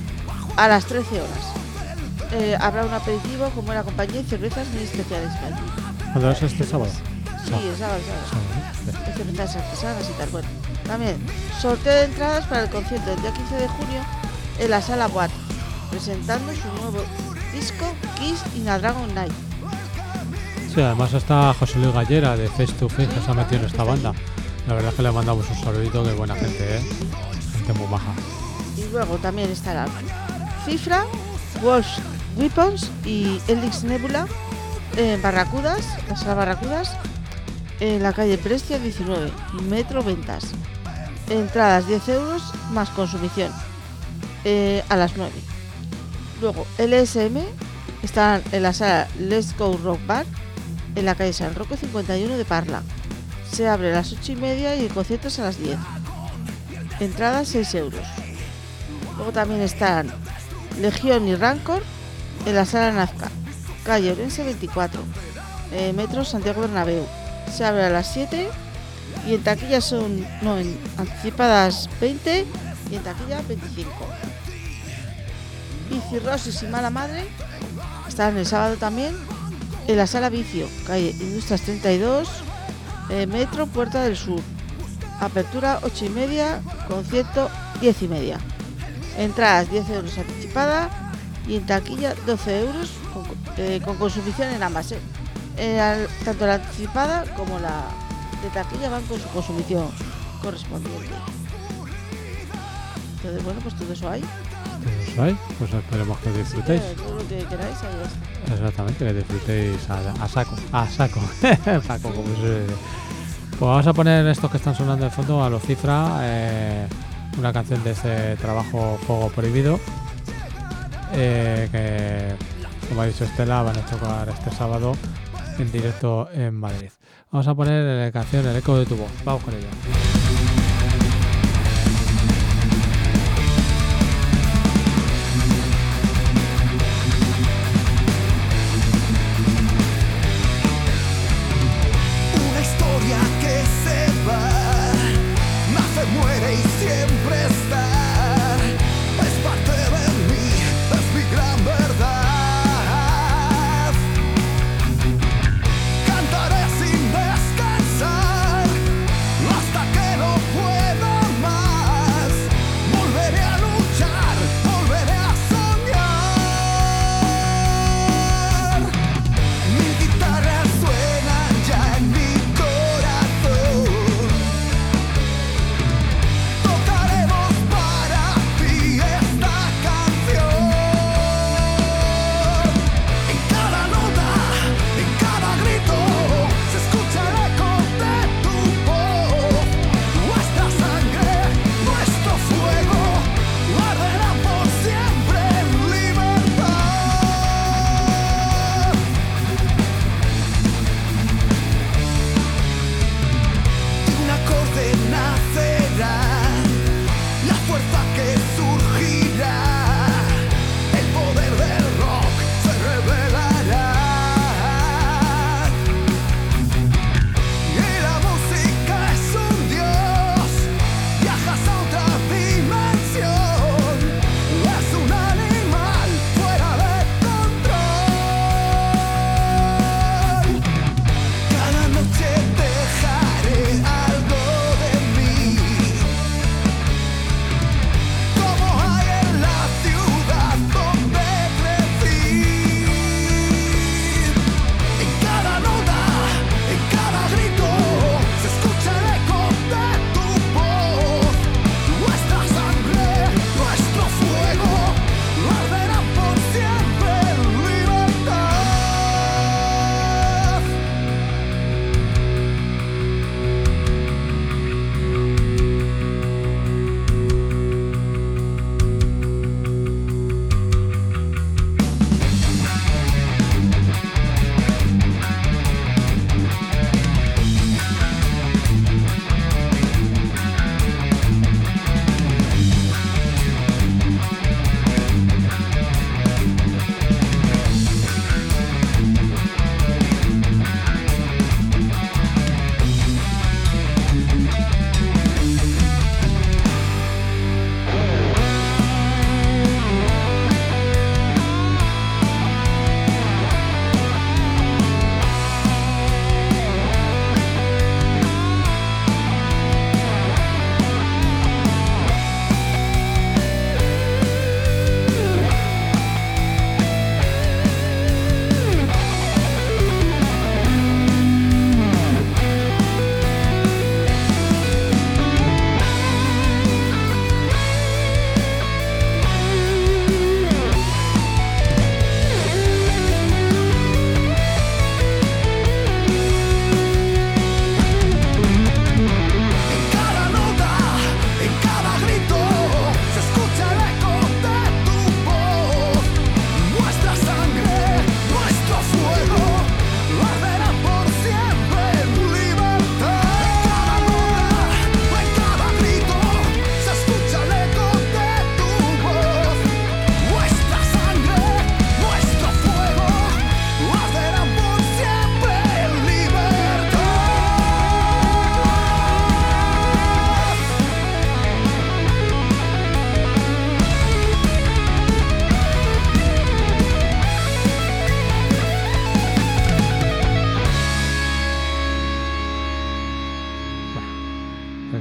A las trece horas. Eh, habrá un aperitivo con buena compañía y cervezas muy especiales para ti. ¿Cuándo es este sábado? Sí, el sábado, el sábado. Sí. Hay cervezas artesanas y tal. Bueno, también sorteo de entradas para el concierto del día quince de junio en la Sala Boat, presentando su nuevo disco Kiss in a Dragon Night. Sí, además está José Luis Gallera de Face to Face, que se ha metido en esta banda. La verdad es que le mandamos un saludito, que buena gente, ¿eh? Gente muy maja. Y luego también estarán Cifra, Wolf's Weapons y Elix Nebula en Barracudas, la Sala Barracudas, en la calle Prestia diecinueve, Metro Ventas. Entradas diez euros más consumición, eh, a las nueve. Luego L S M están en la sala Let's Go Rock Bar, en la calle San Roque cincuenta y uno de Parla. Se abre a las ocho y media y el concierto es a las diez. Entradas seis euros. Luego también están Legión y Rancor en la sala Nazca, calle Orense veinticuatro, eh, Metro Santiago Bernabéu. Se abre a las siete y en taquilla son, no, en anticipadas veinte y en taquilla veinticinco. Y Cirrosis y Mala Madre están el sábado también en la sala Vicio, calle Industrias treinta y dos, eh, Metro Puerta del Sur. Apertura ocho y media, concierto diez y media. Entradas diez euros anticipada y en taquilla doce euros con, eh, con consumición en ambas. ¿eh? Eh, al- tanto la anticipada como la de taquilla van con su consumición correspondiente. Entonces, bueno, pues todo eso hay. ¿Os vais? Pues esperemos que disfrutéis. Eh, todo lo que queráis, ahí está. Exactamente, que disfrutéis a, a saco. A saco. A saco, como se dice. Pues vamos a poner estos que están sonando de fondo a los Cifra, eh, una canción de ese trabajo Fuego Prohibido, eh, que, como ha dicho Estela, van a tocar este sábado en directo en Madrid. Vamos a poner la canción El eco de tu voz. Vamos con ella. Una historia que se va, nace, muere y siempre está. Es parte de mí, es mi gran verdad. Cantaré sin descansar hasta que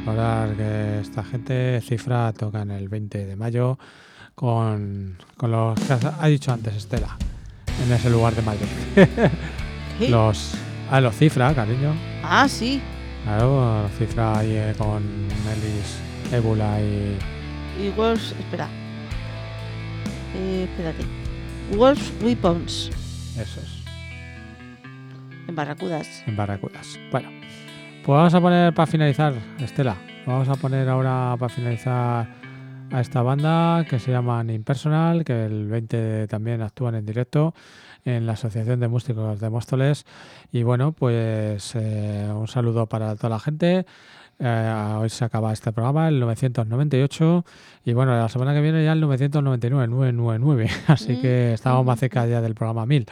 recordar que esta gente, Cifra, tocan el veinte de mayo con, con los que ha dicho antes Estela, en ese lugar de Madrid. ¿Qué? Los, ah, los Cifra, cariño. Ah, sí. Claro, Cifra ahí eh, con Melis, Ébula y... Y Wolves, espera. Eh, espérate. Wolves Weapons. Eso es, En Barracudas. en Barracudas. Bueno, pues vamos a poner para finalizar, Estela, vamos a poner ahora para finalizar a esta banda que se llaman Impersonal, que el veinte también actúan en directo en la Asociación de Músicos de Móstoles. Y bueno, pues eh, un saludo para toda la gente. Eh, hoy se acaba este programa, el novecientos noventa y ocho, y bueno, la semana que viene ya el novecientos noventa y nueve, novecientos noventa y nueve, así que estamos más cerca ya del programa mil.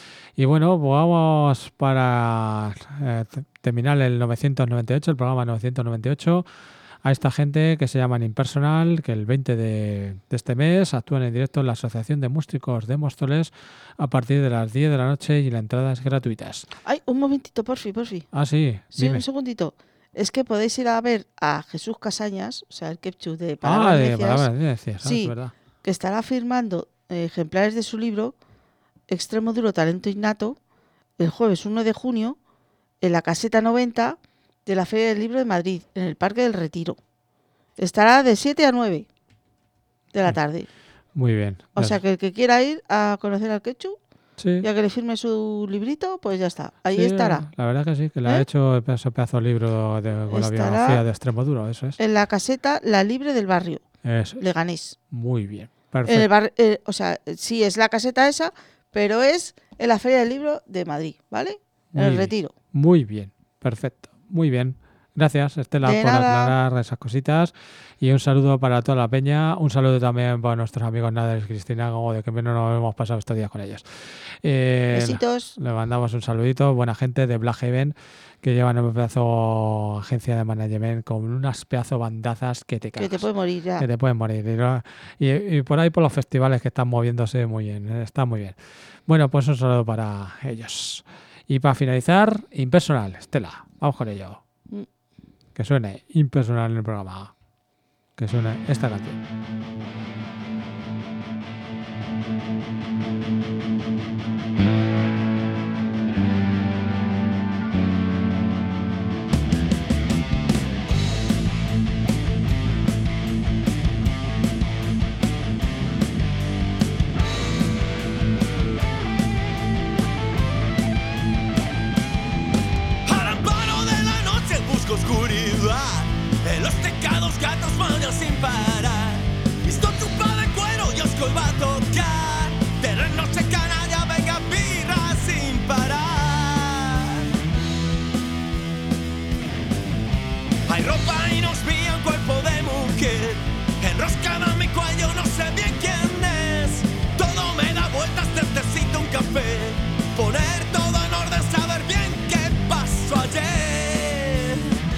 Y bueno, pues vamos para eh, t- terminar el novecientos noventa y ocho, el programa novecientos noventa y ocho, a esta gente que se llaman Impersonal, que el veinte de, de este mes actúan en directo en la Asociación de Músicos de Móstoles a partir de las diez de la noche y la entrada es gratuita. Ay, un momentito, porfi, porfi. Ah, sí, Sí, dime. un segundito. Es que podéis ir a ver a Jesús Casañas, o sea, el Kepchu de Ah, Palabras de Necias, palabras necias, ah, sí, es verdad. que estará firmando eh, ejemplares de su libro Extremo Duro Talento Innato el jueves uno de junio en la caseta noventa de la Feria del Libro de Madrid, en el Parque del Retiro. Estará de siete a nueve de la tarde. Muy bien. O Ya sea, que el que quiera ir a conocer al Quechu, Sí. ya que le firme su librito, pues ya está. Ahí Sí, estará. La verdad que sí, que le ha ¿Eh? hecho ese pedazo de libro de, con la Estará biografía de Extremoduro, eso es. En la caseta La Libre del Barrio, Eso es. Leganés. Muy bien, En el perfecto. bar- eh, o sea, sí es la caseta esa, pero es en la Feria del Libro de Madrid, ¿vale? En Muy el bien. Retiro. Muy bien, perfecto, muy bien. Gracias, Estela, De por nada. aclarar esas cositas. Y un saludo para toda la peña. Un saludo también para nuestros amigos Nader y Cristina, como de que menos nos hemos pasado estos días con ellos. Eh, Besitos. Le mandamos un saludito. Buena gente de Black Haven, que llevan un pedazo agencia de management con unas pedazo bandazas que te Que cagas. te puede morir ya. Que te pueden morir. Y, no- y- y por ahí por los festivales que están moviéndose muy bien. eh, Está muy bien. Bueno, pues un saludo para ellos. Y para finalizar, Impersonal, Estela. Vamos con ello. Mm. Que suene Impersonal en el programa. Que suene esta canción. Al amparo de la noche busco oscuridad. En los tecados gatos maullan sin parar. Visto chupa de cuero y osco va a tocar. Terreno se canalla, venga birra sin parar. Hay ropa y nos mía un cuerpo de mujer. Enroscada en mi cuello, no sé bien quién es. Todo me da vueltas, necesito un café. Poner todo en orden, saber bien qué pasó ayer.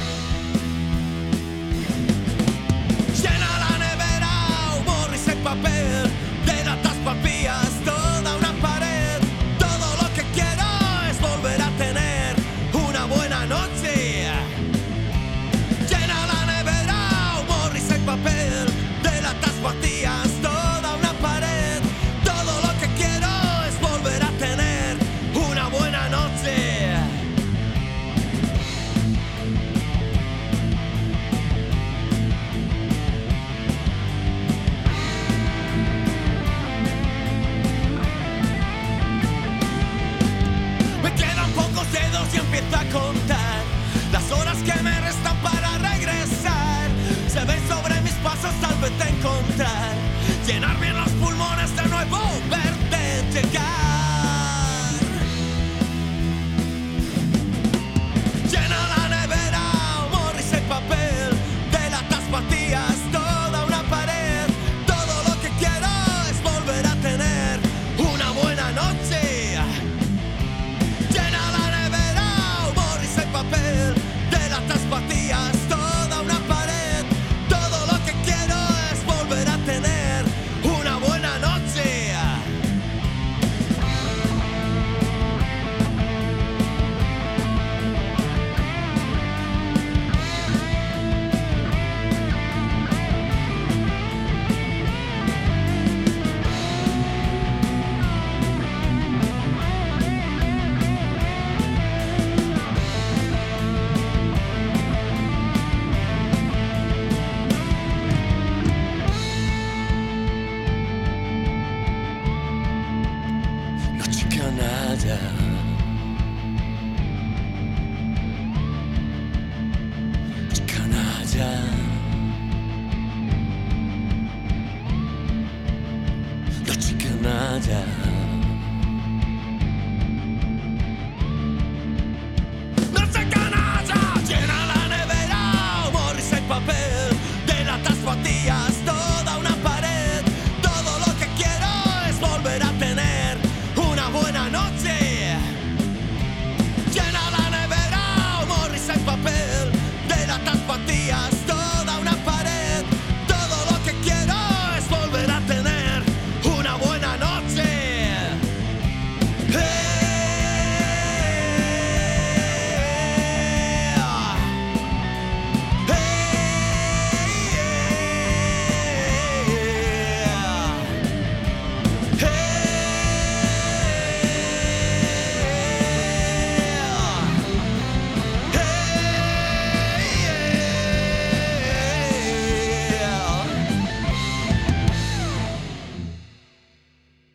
Llena la nevera, humor y seco papel. De latas papillas, toda una pared. Todo lo que quiero es volver a tener una buena noche. Llena la nevera, humor y seco papel. De latas vacías, toda una pared. Todo lo que quiero es volver a tener una buena noche. Me quedan pocos dedos y empiezo a contar las horas que me restan para regresar. Se ven sobre mis pasos, tal vez encontrar, llenar bien los